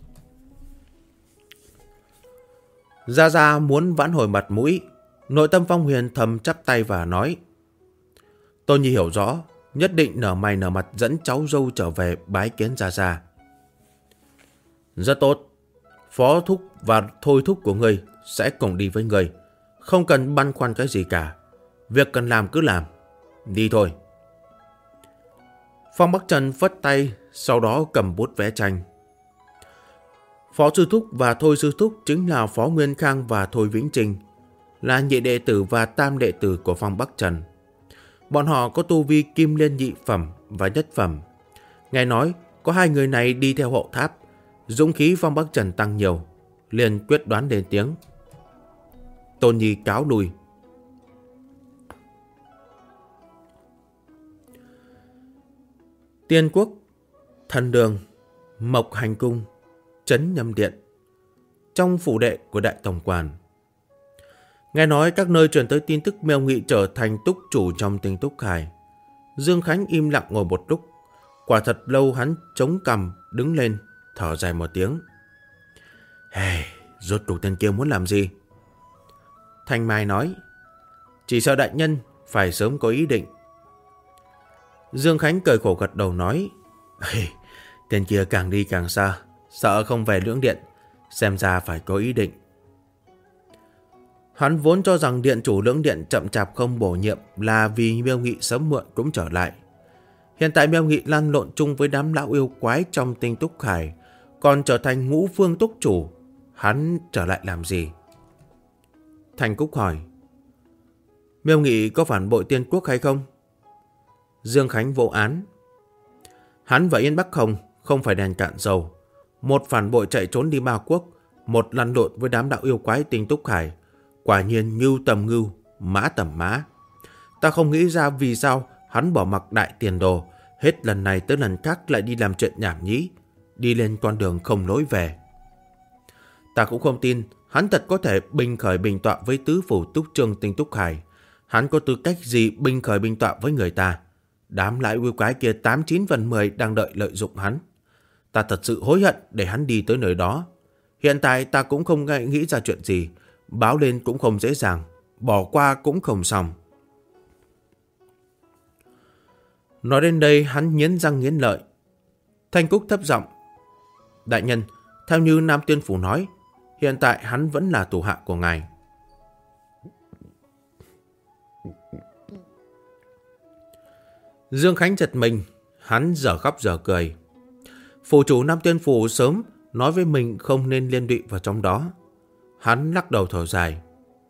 Gia muốn vãn hồi mặt mũi. Nội tâm Phong Huyền thầm chắp tay và nói. Tôn Nhi hiểu rõ, nhất định nở mày nở mặt dẫn cháu dâu trở về bái kiến Gia. Rất tốt. Phó thúc và thôi thúc của ngươi sẽ cùng đi với ngươi. Không cần băn khoăn cái gì cả. Việc cần làm cứ làm. Đi thôi. Phong Bắc Trần phất tay, sau đó cầm bút vẽ tranh. Phó sư thúc và thôi sư thúc chính là Phó Nguyên Khang và Thôi Vĩnh Trinh, là nhị đệ tử và tam đệ tử của Phong Bắc Trần. Bọn họ có tu vi kim liên nhị phẩm và nhất phẩm. Nghe nói có hai người này đi theo hộ tháp, dũng khí Phong Bắc Trần tăng nhiều, liền quyết đoán lên tiếng. Tôn Nhi cáo lui. Tiên Quốc, Thần Đường, Mộc Hành Cung, Trấn Nhâm Điện, trong phủ đệ của Đại Tổng Quản. Nghe nói các nơi truyền tới tin tức Mêu Nghị trở thành túc chủ trong Tinh Túc Khải. Dương Khánh im lặng ngồi một lúc. Quả thật lâu hắn chống cằm đứng lên, thở dài một tiếng. Hey, rốt cuộc tên kia muốn làm gì? Thanh Mai nói. Chỉ sợ đại nhân phải sớm có ý định. Dương Khánh cười khổ gật đầu nói. Hey, tên kia càng đi càng xa, sợ không về Lưỡng Điện, xem ra phải có ý định. Hắn vốn cho rằng điện chủ Lưỡng Điện chậm chạp không bổ nhiệm là vì Mêu Nghị sớm muộn cũng trở lại. Hiện tại Mêu Nghị lăn lộn chung với đám lão yêu quái trong Tinh Túc Khải, còn trở thành ngũ phương túc chủ, hắn trở lại làm gì? Thành Cúc hỏi. Mêu Nghị có phản bội Tiên Quốc hay không? Dương Khánh vô án. Hắn và Yên Bắc Hồng không phải đèn cạn dầu. Một phản bội chạy trốn đi Ma Quốc, một lăn lộn với đám đạo yêu quái Tinh Túc Khải. Quả nhiên ngưu tầm ngưu, mã tầm mã. Ta không nghĩ ra vì sao hắn bỏ mặc đại tiền đồ, hết lần này tới lần khác lại đi làm chuyện nhảm nhí, đi lên con đường không lối về. Ta cũng không tin hắn thật có thể binh khởi binh tọa với tứ phủ túc trương Tinh Túc Khải. Hắn có tư cách gì binh khởi binh tọa với người ta? Đám lại yêu quái kia 89 phần 10 đang đợi lợi dụng hắn. Ta thật sự hối hận để hắn đi tới nơi đó. Hiện tại ta cũng không nghĩ ra chuyện gì, báo lên cũng không dễ dàng, bỏ qua cũng không xong. Nói đến đây hắn nghiến răng nghiến lợi. Thanh Cúc thấp giọng: Đại nhân, theo như Nam Tiên Phủ nói, hiện tại hắn vẫn là thủ hạ của ngài. Dương Khánh giật mình, hắn dở khóc dở cười. Phủ chủ Nam Tiên Phủ sớm nói với mình không nên liên lụy vào trong đó. Hắn lắc đầu thở dài.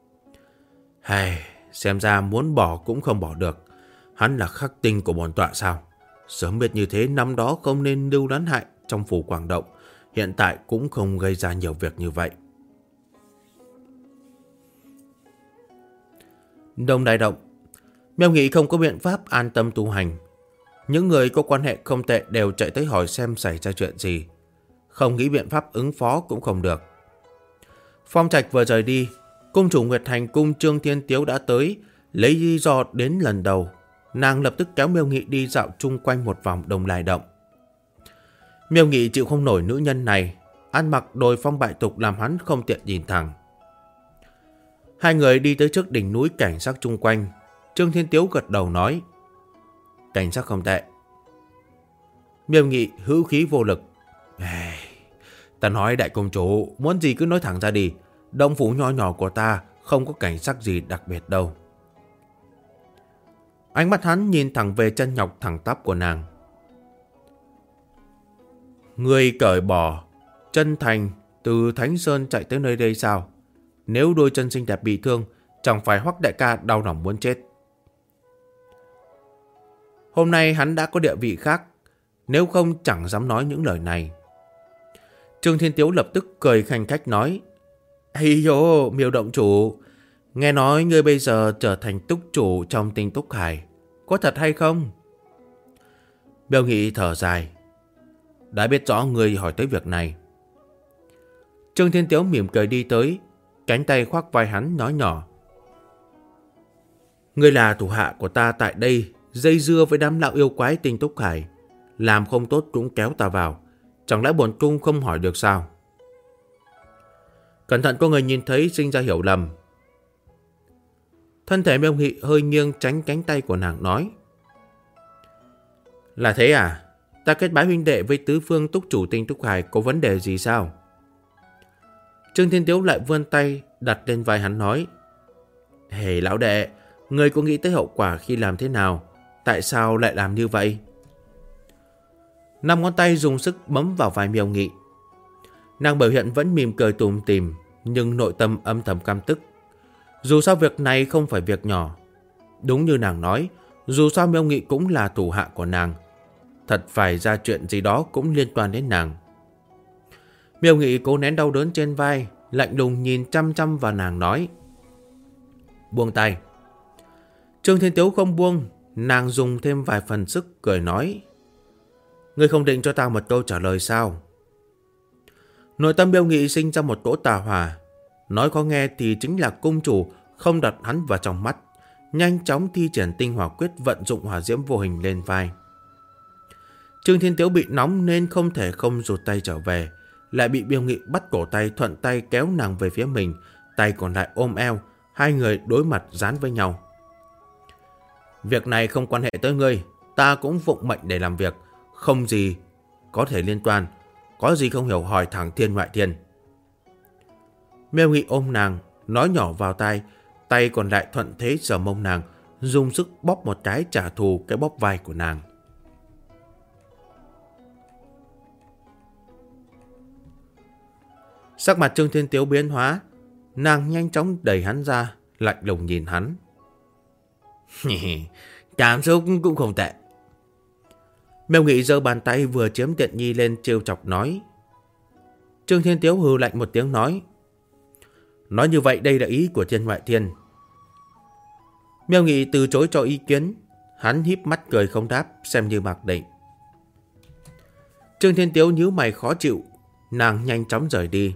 Xem ra muốn bỏ cũng không bỏ được. Hắn là khắc tinh của bổn tọa sao? Sớm biết như thế năm đó không nên lưu đán hại trong phủ Quảng Động. Hiện tại cũng không gây ra nhiều việc như vậy. Đông Đại Động. Miêu Nghị không có biện pháp an tâm tu hành. Những người có quan hệ không tệ đều chạy tới hỏi xem xảy ra chuyện gì. Không nghĩ biện pháp ứng phó cũng không được. Phong Trạch vừa rời đi, cung chủ Nguyệt Hành cung Trương Thiên Tiếu đã tới, lấy lý do đến lần đầu. Nàng lập tức kéo Miêu Nghị đi dạo chung quanh một vòng Đông Lai Động. Miêu Nghị chịu không nổi nữ nhân này, ăn mặc đồi phong bại tục làm hắn không tiện nhìn thẳng. Hai người đi tới trước đỉnh núi cảnh sắc chung quanh. Trương Thiên Tiếu gật đầu nói: Cảnh sắc không tệ. Miêu Nghị hữu khí vô lực: Ta nói đại công chủ, muốn gì cứ nói thẳng ra đi. Động phủ nho nhỏ của ta không có cảnh sắc gì đặc biệt đâu. Ánh mắt hắn nhìn thẳng về chân nhọc thẳng tắp của nàng. Người cởi bỏ chân thành từ Thánh Sơn chạy tới nơi đây sao? Nếu đôi chân xinh đẹp bị thương, chẳng phải Hoắc đại ca đau lòng muốn chết. Hôm nay hắn đã có địa vị khác, nếu không chẳng dám nói những lời này. Trương Thiên Tiếu lập tức cười khanh khách nói: Ây dô, Miêu động chủ, nghe nói ngươi bây giờ trở thành túc chủ trong Tinh Túc Hải, có thật hay không? Miêu Nghị thở dài: Đã biết rõ ngươi hỏi tới việc này. Trương Thiên Tiếu mỉm cười đi tới, cánh tay khoác vai hắn nói nhỏ: Ngươi là thủ hạ của ta tại đây, dây dưa với đám lão yêu quái Tinh Túc Hải, làm không tốt cũng kéo ta vào, chẳng lẽ bổn cung không hỏi được sao? Cẩn thận có người nhìn thấy sinh ra hiểu lầm. Thân thể Miêu Nghị hơi nghiêng tránh cánh tay của nàng nói: Là thế à? Ta kết bái huynh đệ với tứ phương túc chủ Tinh Túc Hải có vấn đề gì sao? Trương Thiên Tiếu lại vươn tay đặt lên vai hắn nói: Lão đệ, ngươi có nghĩ tới hậu quả khi làm thế nào? Tại sao lại làm như vậy? Năm ngón tay dùng sức bấm vào vai Miêu Nghị. Nàng biểu hiện vẫn mỉm cười tủm tỉm, nhưng nội tâm âm thầm căm tức. Dù sao việc này không phải việc nhỏ. Đúng như nàng nói, dù sao Miêu Nghị cũng là thủ hạ của nàng. Thật phải ra chuyện gì đó cũng liên quan đến nàng. Miêu Nghị cố nén đau đớn trên vai, lạnh lùng nhìn chăm chăm vào nàng nói: Buông tay. Trương Thiên Tiếu không buông, nàng dùng thêm vài phần sức cười nói: Ngươi không định cho ta một câu trả lời sao? Nội tâm Miêu Nghị sinh ra một cỗ tà hỏa. Nói có nghe thì chính là cung chủ không đặt hắn vào trong mắt, nhanh chóng thi triển tinh hỏa quyết, vận dụng hỏa diễm vô hình lên vai. Trương Thiên Tiếu bị nóng nên không thể không rụt tay trở về, lại bị Miêu Nghị bắt cổ tay, thuận tay kéo nàng về phía mình, tay còn lại ôm eo, hai người đối mặt dán với nhau. Việc này không quan hệ tới ngươi, ta cũng phụng mệnh để làm việc, không gì có thể liên quan, có gì không hiểu hỏi thẳng thiên ngoại thiên. Miêu Nghị ôm nàng, nói nhỏ vào tai, tay còn lại thuận thế sờ mông nàng, dùng sức bóp một cái trả thù cái bóp vai của nàng. Sắc mặt Trương Thiên Tiếu biến hóa, nàng nhanh chóng đẩy hắn ra, lạnh lùng nhìn hắn. Cảm xúc cũng không tệ. Miêu Nghị giơ bàn tay vừa chiếm tiện nhi lên trêu chọc nói. Trương Thiên Tiếu hừ lạnh một tiếng nói: Nói như vậy đây là ý của thiên ngoại thiên. Miêu Nghị từ chối cho ý kiến, hắn híp mắt cười không đáp, xem như mặc định. Trương Thiên Tiếu nhíu mày khó chịu, nàng nhanh chóng rời đi.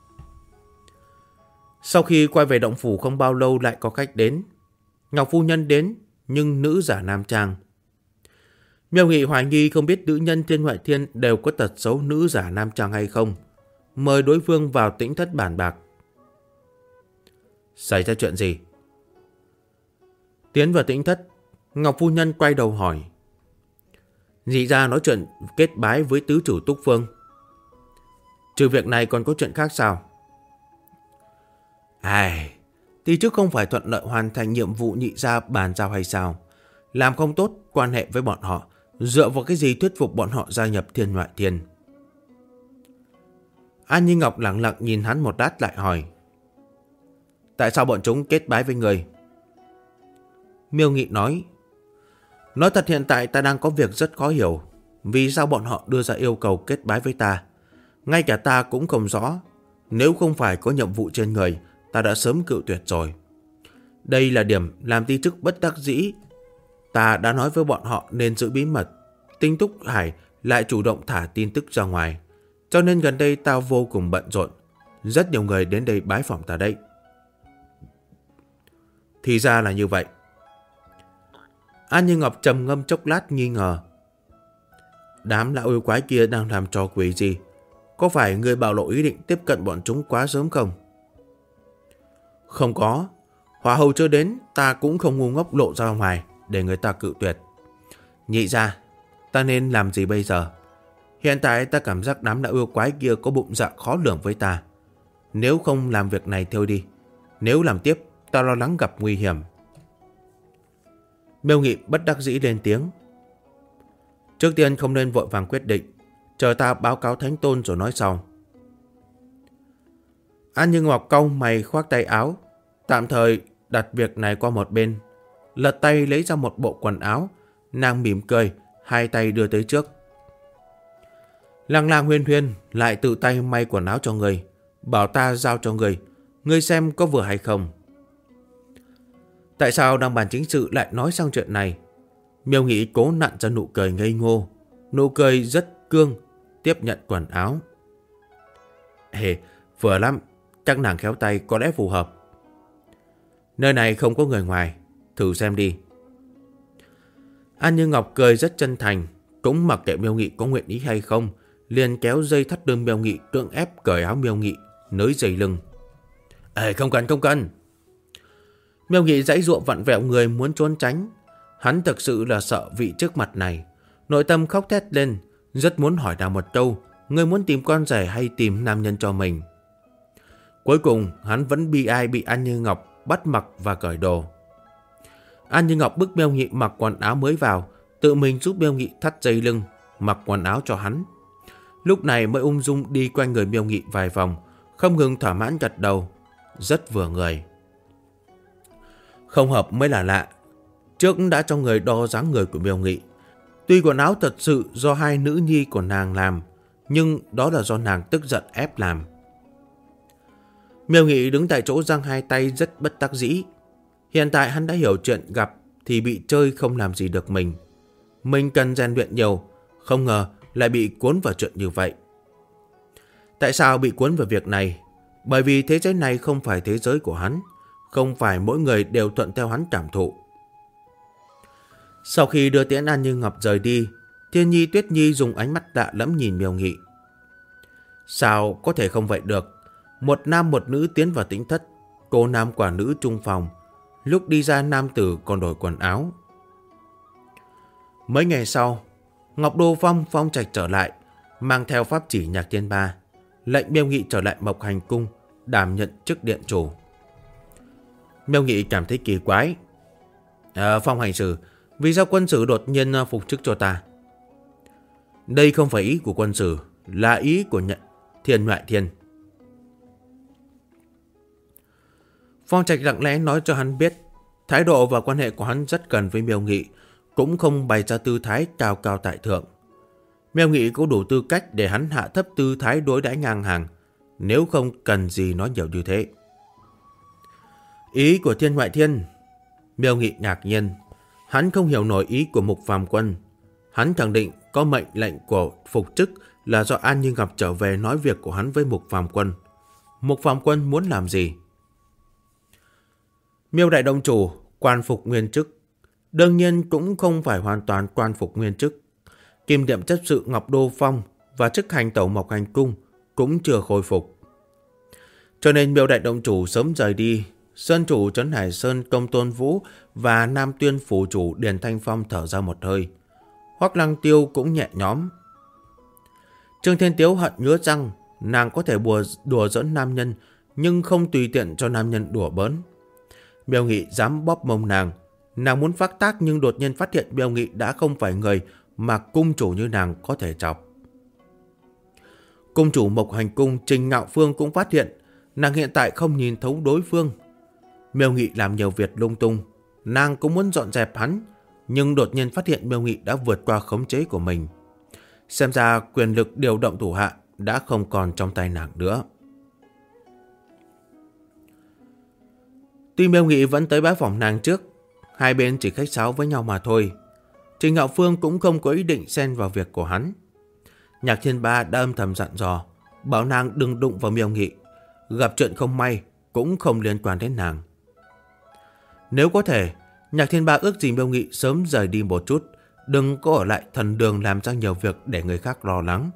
Sau khi quay về động phủ không bao lâu lại có khách đến. Ngọc phu nhân đến, nhưng nữ giả nam trang. Miêu Nghị hoài nghi không biết nữ nhân thiên ngoại thiên đều có tật xấu nữ giả nam trang hay không, mời đối phương vào tĩnh thất bàn bạc. Xảy ra chuyện gì? Tiến vào tĩnh thất, Ngọc phu nhân quay đầu hỏi. Nhị gia nói chuyện kết bái với tứ chủ Túc Phương. Trừ việc này còn có chuyện khác sao? Thì trước không phải thuận lợi hoàn thành nhiệm vụ nhị gia bàn giao hay sao? Làm không tốt quan hệ với bọn họ, dựa vào cái gì thuyết phục bọn họ gia nhập Thiên Ngoại Thiên? An Như Ngọc lặng lặng nhìn hắn một lát lại hỏi. Tại sao bọn chúng kết bái với người? Miêu Nghị nói thật hiện tại ta đang có việc rất khó hiểu. Vì sao bọn họ đưa ra yêu cầu kết bái với ta? Ngay cả ta cũng không rõ. Nếu không phải có nhiệm vụ trên người, ta đã sớm cự tuyệt rồi. Đây là điểm làm ti chức bất đắc dĩ. Ta đã nói với bọn họ nên giữ bí mật. Tinh Túc Hải lại chủ động thả tin tức ra ngoài. Cho nên gần đây ta vô cùng bận rộn. Rất nhiều người đến đây bái phỏng ta đấy. Thì ra là như vậy. An Như Ngọc trầm ngâm chốc lát nghi ngờ. Đám lão yêu quái kia đang làm trò quỷ gì? Có phải người bạo lộ ý định tiếp cận bọn chúng quá sớm không? Không có. Hỏa hầu chưa đến, ta cũng không ngu ngốc lộ ra ngoài để người ta cự tuyệt. Nhị ra, ta nên làm gì bây giờ? Hiện tại ta cảm giác đám lão yêu quái kia có bụng dạ khó lường với ta. Nếu không làm việc này theo đi. Nếu làm tiếp, ta lo lắng gặp nguy hiểm. Miêu Nghị bất đắc dĩ lên tiếng. Trước tiên không nên vội vàng quyết định. Chờ ta báo cáo Thánh Tôn rồi nói sau. An Như Ngọc cau mày khoác tay áo. Tạm thời đặt việc này qua một bên. Lật tay lấy ra một bộ quần áo. Nàng mỉm cười, hai tay đưa tới trước. Lăng Lang Huyên Huyên lại tự tay may quần áo cho người. Bảo ta giao cho người. Ngươi xem có vừa hay không? Tại sao đang bàn chính sự lại nói sang chuyện này? Miêu Nghị cố nặn ra nụ cười ngây ngô. Nụ cười rất cương. Tiếp nhận quần áo. Vừa lắm. Chắc nàng khéo tay có lẽ phù hợp. Nơi này không có người ngoài. Thử xem đi. An Như Ngọc cười rất chân thành. Cũng mặc kệ Miêu Nghị có nguyện ý hay không, liền kéo dây thắt lưng Miêu Nghị, cưỡng ép cởi áo Miêu Nghị, nới dây lưng. Không cần. Miêu Nghị giãy giụa vặn vẹo người muốn trốn tránh. Hắn thực sự là sợ vị trước mặt này. Nội tâm khóc thét lên, rất muốn hỏi nàng một câu, ngươi muốn tìm con rể hay tìm nam nhân cho mình? Cuối cùng hắn vẫn bị An Như Ngọc bắt mặc và cởi đồ. An Như Ngọc bức Miêu Nghị mặc quần áo mới vào, tự mình giúp Miêu Nghị thắt dây lưng, mặc quần áo cho hắn. Lúc này mới ung dung đi quanh người Miêu Nghị vài vòng, không ngừng thỏa mãn gật đầu, rất vừa người. Không hợp mới là lạ. Trước đã cho người đo dáng người của Miêu Nghị. Tuy quần áo thật sự do hai nữ nhi của nàng làm, nhưng đó là do nàng tức giận ép làm. Miêu Nghị đứng tại chỗ giang hai tay rất bất đắc dĩ. Hiện tại hắn đã hiểu chuyện gặp thì bị chơi không làm gì được mình. Mình cần rèn luyện nhiều, không ngờ lại bị cuốn vào chuyện như vậy. Tại sao bị cuốn vào việc này? Bởi vì thế giới này không phải thế giới của hắn, không phải mỗi người đều thuận theo hắn cảm thụ. Sau khi đưa tiễn An Như Ngọc rời đi, Thiên Nhi Tuyết Nhi dùng ánh mắt lạ lẫm nhìn Miêu Nghị. Sao có thể không vậy được? Một nam một nữ tiến vào tĩnh thất, cô nam quả nữ chung phòng. Lúc đi ra nam tử còn đổi quần áo. Mấy ngày sau, Ngọc Đô Phong Trạch trở lại, mang theo pháp chỉ Nhạc Thiên Ba, lệnh Miêu Nghị trở lại Mộc Hành Cung, đảm nhận chức điện chủ. Miêu Nghị cảm thấy kỳ quái. Phong hành sử, vì sao quân sử đột nhiên phục chức cho ta? Đây không phải ý của quân sử, là ý của Thiên Ngoại Thiên. Phong Trạch lặng lẽ nói cho hắn biết, thái độ và quan hệ của hắn rất gần với Miêu Nghị, cũng không bày ra tư thái cao cao tại thượng. Miêu Nghị có đủ tư cách để hắn hạ thấp tư thái đối đãi ngang hàng, nếu không cần gì nói nhiều như thế. Ý của Thiên Ngoại Thiên? Miêu Nghị ngạc nhiên, hắn không hiểu nổi ý của Mục Phàm Quân. Hắn khẳng định có mệnh lệnh của phục chức là do An Như Ngọc trở về nói việc của hắn với Mục Phàm Quân. Mục Phàm Quân muốn làm gì? Miêu đại động chủ quan phục nguyên chức, đương nhiên cũng không phải hoàn toàn quan phục nguyên chức. Kim Điệm chấp sự Ngọc Đô Phong và chức hành tẩu Mộc Hành Cung cũng chưa khôi phục. Cho nên Miêu đại động chủ sớm rời đi. Sơn chủ Trấn Hải Sơn Công Tôn Vũ và Nam Tuyên phủ chủ Điền Thanh Phong thở ra một hơi. Hoắc Lăng Tiêu cũng nhẹ nhõm. Trương Thiên Tiếu hận ngứa răng, nàng có thể đùa giỡn nam nhân, nhưng không tùy tiện cho nam nhân đùa bỡn. Miêu Nghị dám bóp mông nàng muốn phát tác nhưng đột nhiên phát hiện Miêu Nghị đã không phải người mà cung chủ như nàng có thể chọc. Cung chủ Mộc Hành Cung Trình Ngạo Phương cũng phát hiện nàng hiện tại không nhìn thấu đối phương. Miêu Nghị làm nhiều việc lung tung, nàng cũng muốn dọn dẹp hắn, nhưng đột nhiên phát hiện Miêu Nghị đã vượt qua khống chế của mình. Xem ra quyền lực điều động thủ hạ đã không còn trong tay nàng nữa. Tuy Miêu Nghị vẫn tới bái phòng nàng trước, hai bên chỉ khách sáo với nhau mà thôi. Trình Ngạo Phương cũng không có ý định xen vào việc của hắn. Nhạc Thiên Ba đã âm thầm dặn dò, bảo nàng đừng đụng vào Miêu Nghị, gặp chuyện không may cũng không liên quan đến nàng. Nếu có thể, Nhạc Thiên Ba ước gì Miêu Nghị sớm rời đi một chút, đừng có ở lại thần đường làm ra nhiều việc để người khác lo lắng.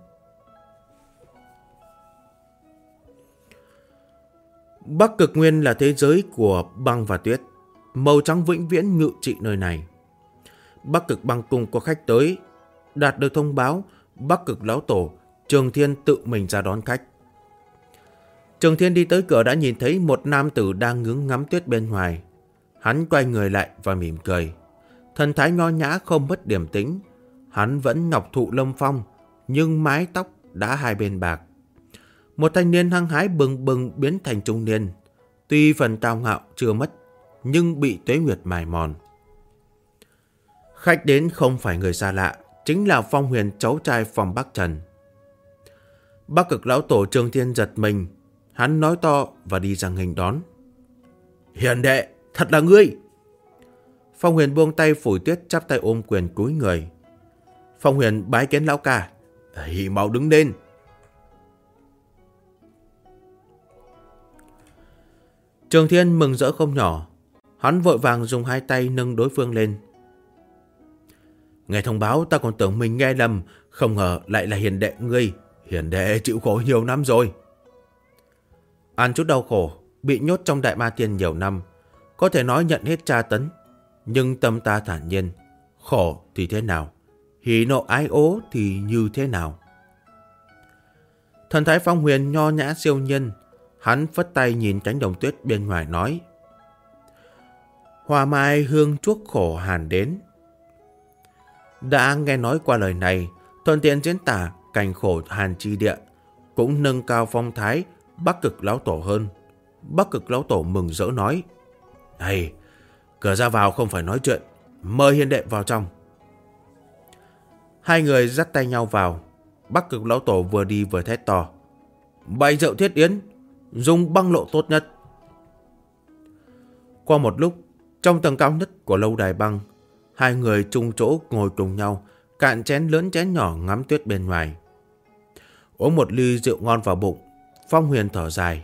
Bắc Cực Nguyên là thế giới của băng và tuyết, màu trắng vĩnh viễn ngự trị nơi này. Bắc Cực Băng Cung có khách tới, đạt được thông báo, Bắc Cực Lão Tổ Trường Thiên tự mình ra đón khách. Trường Thiên đi tới cửa đã nhìn thấy một nam tử đang ngước ngắm tuyết bên ngoài. Hắn quay người lại và mỉm cười. Thần thái nho nhã không mất điềm tĩnh. Hắn vẫn ngọc thụ lâm phong, nhưng mái tóc đã hai bên bạc. Một thanh niên hăng hái bừng bừng biến thành trung niên. Tuy phần cao ngạo chưa mất, nhưng bị tuế nguyệt mài mòn. Khách đến không phải người xa lạ, chính là Phong Huyền, cháu trai Phong Bắc Trần. Bắc Cực Lão Tổ Trường Thiên giật mình. Hắn nói to và đi ra nghênh đón. Hiền đệ, thật là ngươi! Phong Huyền buông tay phủi tuyết, chắp tay ôm quyền cúi người. Phong Huyền bái kiến lão ca. Hỉ mau đứng lên. Trường Thiên mừng rỡ không nhỏ. Hắn vội vàng dùng hai tay nâng đối phương lên. Nghe thông báo ta còn tưởng mình nghe lầm, không ngờ lại là hiền đệ ngươi. Hiền đệ chịu khổ nhiều năm rồi. Ăn chút đau khổ, bị nhốt trong Đại Ma Tiên nhiều năm, có thể nói nhận hết tra tấn. Nhưng tâm ta thản nhiên, khổ thì thế nào, hỉ nộ ái ố thì như thế nào. Thần thái Phong Huyền nho nhã siêu nhân. Hắn phất tay nhìn cánh đồng tuyết bên ngoài nói. Hoa mai hương chuốc khổ hàn đến. Đã nghe nói qua lời này, thuận tiện diễn tả cảnh khổ hàn chi địa, cũng nâng cao phong thái Bắc Cực Lão Tổ hơn. Bắc Cực Lão Tổ mừng rỡ nói. Hay, cửa ra vào không phải nói chuyện, mời hiền đệ vào trong. Hai người dắt tay nhau vào. Bắc Cực Lão Tổ vừa đi vừa thét to. Bày rượu thiết yến, dùng băng lộ tốt nhất. Qua một lúc, trong tầng cao nhất của lâu đài băng, hai người chung chỗ ngồi cùng nhau, cạn chén lớn chén nhỏ ngắm tuyết bên ngoài. Uống một ly rượu ngon vào bụng, Phong Huyền thở dài.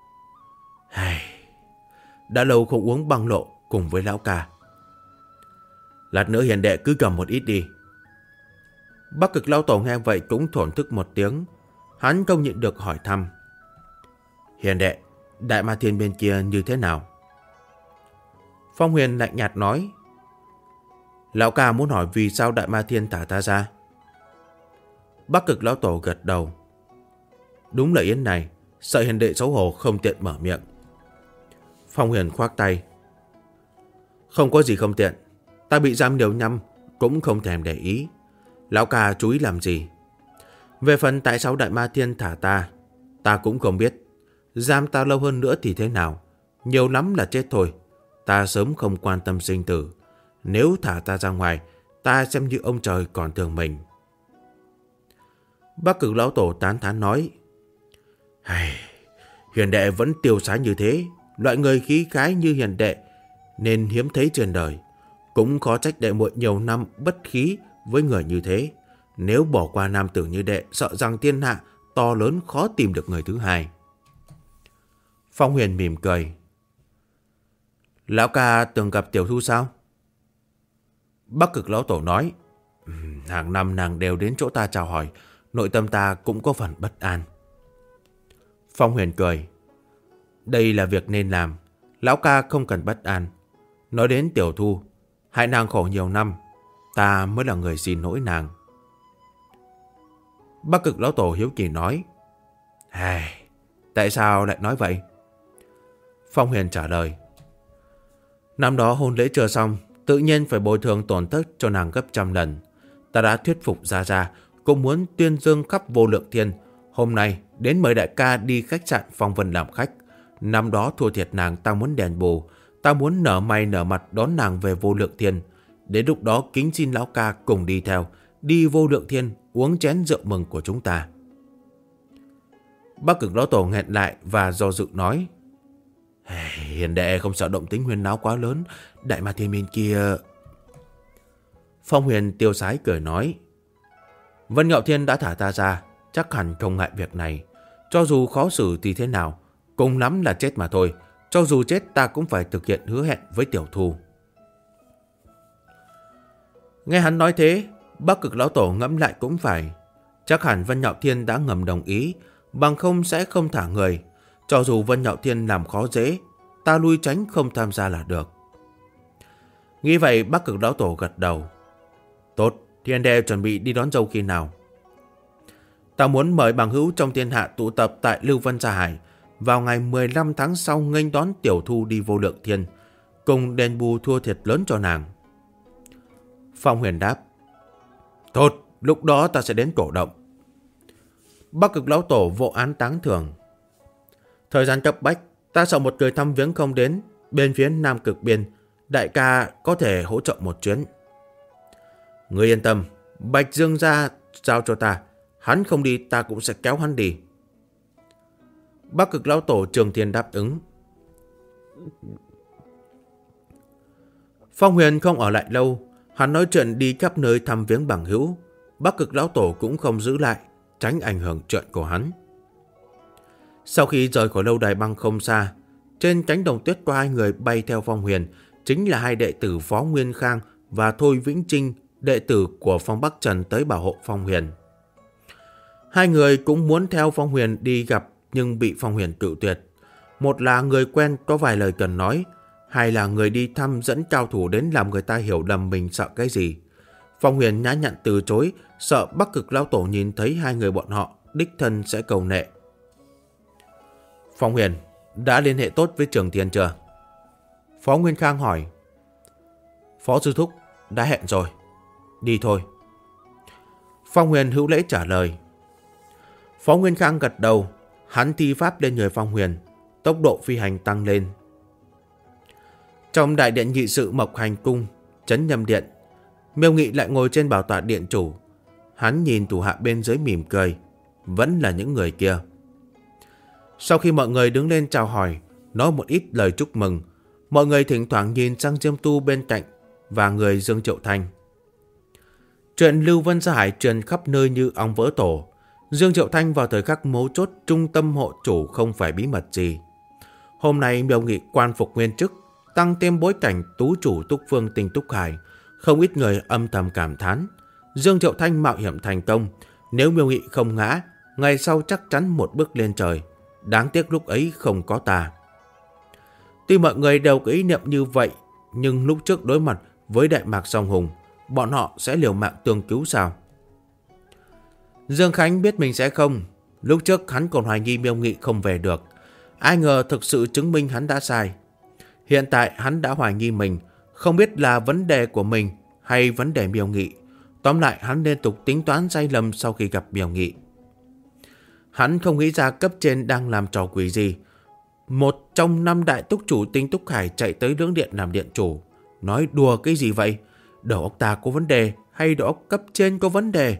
Đã lâu không uống băng lộ cùng với lão ca. Lát nữa hiền đệ cứ cầm một ít đi. Bắc Cực Lão Tổ nghe vậy cũng thổn thức một tiếng. Hắn không nhịn được hỏi thăm. Hiền đệ, Đại Ma Thiên bên kia như thế nào? Phong Huyền lạnh nhạt nói. Lão ca muốn hỏi vì sao Đại Ma Thiên thả ta ra. Bắc Cực Lão Tổ gật đầu. Đúng là yến này, sợ hiền đệ xấu hổ không tiện mở miệng. Phong Huyền khoác tay. Không có gì không tiện, ta bị giam nhiều năm cũng không thèm để ý. Lão ca chú ý làm gì? Về phần tại sao Đại Ma Thiên thả ta cũng không biết. Giam ta lâu hơn nữa thì thế nào? Nhiều lắm là chết thôi. Ta sớm không quan tâm sinh tử. Nếu thả ta ra ngoài, ta xem như ông trời còn thương mình. Bắc Cực Lão Tổ tán thán nói. Hiền đệ vẫn tiêu sái như thế. Loại người khí khái như hiền đệ nên hiếm thấy trên đời. Cũng khó trách đệ muội nhiều năm bất khí với người như thế. Nếu bỏ qua nam tử như đệ, sợ rằng thiên hạ to lớn khó tìm được người thứ hai. Phong Huyền mỉm cười. Lão ca từng gặp tiểu thu sao? Bắc Cực Lão Tổ nói. Hàng năm nàng đều đến chỗ ta chào hỏi, nội tâm ta cũng có phần bất an. Phong Huyền cười. Đây là việc nên làm, lão ca không cần bất an. Nói đến tiểu thu, hại nàng khổ nhiều năm, ta mới là người xin lỗi nàng. Bắc Cực Lão Tổ hiếu kỳ nói. Tại sao lại nói vậy? Phong Huyền trả lời. Năm đó hôn lễ chưa xong, tự nhiên phải bồi thường tổn thất cho nàng gấp trăm lần. Ta đã thuyết phục Gia cũng muốn tuyên dương khắp Vô Lượng Thiên. Hôm nay đến mời đại ca đi khách sạn Phong Vân làm khách. Năm đó thua thiệt nàng, ta muốn đền bù. Ta muốn nở mày nở mặt đón nàng về Vô Lượng Thiên. Đến lúc đó kính xin lão ca cùng đi theo, đi Vô Lượng Thiên uống chén rượu mừng của chúng ta. Bắc Cực Lão Tổ nghẹn lại và do dự nói. Hiền đệ không sợ động tính huyên náo quá lớn, đại ma thiên bên kia. Phong Huyền tiêu sái cười nói. Vân Ngạo Thiên đã thả ta ra, chắc hẳn không ngại việc này. Cho dù khó xử thì thế nào, cùng lắm là chết mà thôi. Cho dù chết ta cũng phải thực hiện hứa hẹn với Tiểu Thu. Nghe hắn nói thế, Bắc Cực Lão Tổ ngẫm lại cũng phải. Chắc hẳn Vân Ngạo Thiên đã ngầm đồng ý, bằng không sẽ không thả người. Cho dù Vân Ngạo Thiên làm khó dễ, ta lui tránh không tham gia là được. Nghĩ vậy Bắc Cực Lão Tổ gật đầu. Tốt, Thiên Đệ chuẩn bị đi đón dâu khi nào? Ta muốn mời bằng hữu trong thiên hạ tụ tập tại Lưu Vân Gia Hải vào ngày 15 tháng sau nghênh đón Tiểu Thu đi Vô Lượng Thiên, cùng đền bù thua thiệt lớn cho nàng. Phong Huyền đáp. Tốt, lúc đó ta sẽ đến cổ động. Bắc Cực Lão Tổ vô án táng thưởng. Thời gian cấp bách, ta sợ một người thăm viếng không đến. Bên phía Nam Cực Biên, đại ca có thể hỗ trợ một chuyến. Ngươi yên tâm, Bạch Dương gia giao cho ta. Hắn không đi ta cũng sẽ kéo hắn đi. Bắc Cực Lão Tổ Trường Thiên đáp ứng. Phong Huyền không ở lại lâu. Hắn nói chuyện đi khắp nơi thăm viếng bằng hữu. Bắc Cực Lão Tổ cũng không giữ lại, tránh ảnh hưởng chuyện của hắn. Sau khi rời khỏi lâu đài băng không xa, trên cánh đồng tuyết có hai người bay theo Phong Huyền, chính là hai đệ tử Phó Nguyên Khang và Thôi Vĩnh Trinh, đệ tử của Phong Bắc Trần tới bảo hộ Phong Huyền. Hai người cũng muốn theo Phong Huyền đi gặp nhưng bị Phong Huyền cự tuyệt. Một là người quen có vài lời cần nói, hai là người đi thăm dẫn cao thủ đến làm người ta hiểu lầm mình sợ cái gì. Phong Huyền nhã nhặn từ chối, sợ Bắc Cực Lão Tổ nhìn thấy hai người bọn họ, đích thân sẽ cầu nệ. Phong Huyền đã liên hệ tốt với Trường Thiên chưa? Phó Nguyên Khang hỏi. Phó sư thúc đã hẹn rồi, đi thôi. Phong Huyền hữu lễ trả lời. Phó Nguyên Khang gật đầu, hắn thi pháp lên người Phong Huyền, tốc độ phi hành tăng lên. Trong đại điện nghị sự Mộc Hành Cung, Trấn Nhâm Điện, Miêu Nghị lại ngồi trên bảo tọa điện chủ. Hắn nhìn thủ hạ bên dưới mỉm cười, vẫn là những người kia. Sau khi mọi người đứng lên chào hỏi, nói một ít lời chúc mừng, mọi người thỉnh thoảng nhìn sang Diêm Tu bên cạnh và người Dương Triệu Thanh. Chuyện Lưu Vân Gia Hải truyền khắp nơi như ong vỡ tổ. Dương Triệu Thanh vào thời khắc mấu chốt trung tâm hộ chủ không phải bí mật gì. Hôm nay Miêu Nghị quan phục nguyên chức, tăng thêm bối cảnh tú chủ Túc Phương Tinh Túc Hải, không ít người âm thầm cảm thán. Dương Triệu Thanh mạo hiểm thành công, nếu Miêu Nghị không ngã, ngày sau chắc chắn một bước lên trời. Đáng tiếc lúc ấy không có ta. Tuy mọi người đều có ý niệm như vậy, nhưng lúc trước đối mặt với Đại Mạc Song Hùng, bọn họ sẽ liều mạng tương cứu sao? Dương Khánh biết mình sẽ không. Lúc trước hắn còn hoài nghi Miêu Nghị không về được. Ai ngờ thực sự chứng minh hắn đã sai. Hiện tại hắn đã hoài nghi mình, không biết là vấn đề của mình hay vấn đề Miêu Nghị. Tóm lại hắn liên tục tính toán sai lầm sau khi gặp Miêu Nghị. Hắn không nghĩ ra cấp trên đang làm trò quỷ gì. Một trong 5 đại túc chủ Tinh Túc Hải chạy tới lưỡng điện làm điện chủ. Nói đùa cái gì vậy? Đầu óc ta có vấn đề hay đầu óc cấp trên có vấn đề?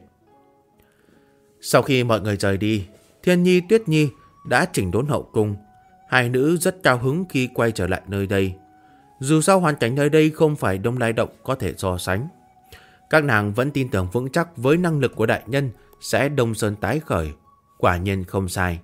Sau khi mọi người rời đi, Thiên Nhi Tuyết Nhi đã chỉnh đốn hậu cung. Hai nữ rất cao hứng khi quay trở lại nơi đây. Dù sao hoàn cảnh nơi đây không phải Đông Lai Động có thể so sánh. Các nàng vẫn tin tưởng vững chắc với năng lực của đại nhân sẽ Đông Sơn tái khởi. Quả nhiên không sai.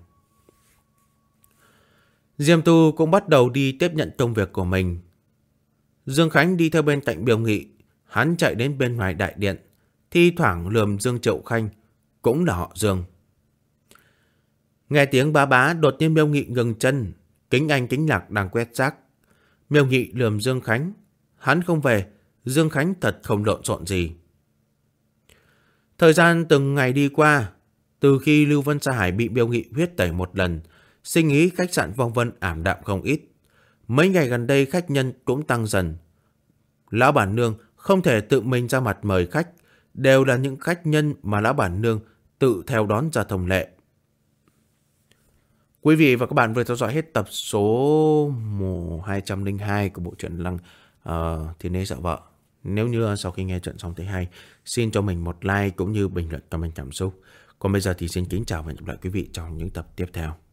Diêm Tu cũng bắt đầu đi tiếp nhận công việc của mình. Dương Khánh đi theo bên cạnh Miêu Nghị. Hắn chạy đến bên ngoài đại điện, thi thoảng lườm Dương Triệu Khanh, cũng là họ Dương. Nghe tiếng bá bá, đột nhiên Miêu Nghị ngừng chân. Kính Anh Kính Lạc đang quét rác. Miêu Nghị lườm Dương Khánh. Hắn không về, Dương Khánh thật không lộn xộn gì. Thời gian từng ngày đi qua, từ khi Lưu Vân Sa Hải bị Miêu Nghị huyết tẩy một lần, sinh ý khách sạn Phong Vân ảm đạm không ít. Mấy ngày gần đây khách nhân cũng tăng dần. Lão bản nương không thể tự mình ra mặt mời khách, đều là những khách nhân mà lão bản nương tự theo đón ra thông lệ. Quý vị và các bạn vừa theo dõi hết tập số 202 của bộ truyện Lăng Thiên Đế Sợ Vợ. Nếu như sau khi nghe chuyện xong thấy hay, xin cho mình một like cũng như bình luận comment cảm xúc. Còn bây giờ thì xin kính chào và hẹn gặp lại quý vị trong những tập tiếp theo.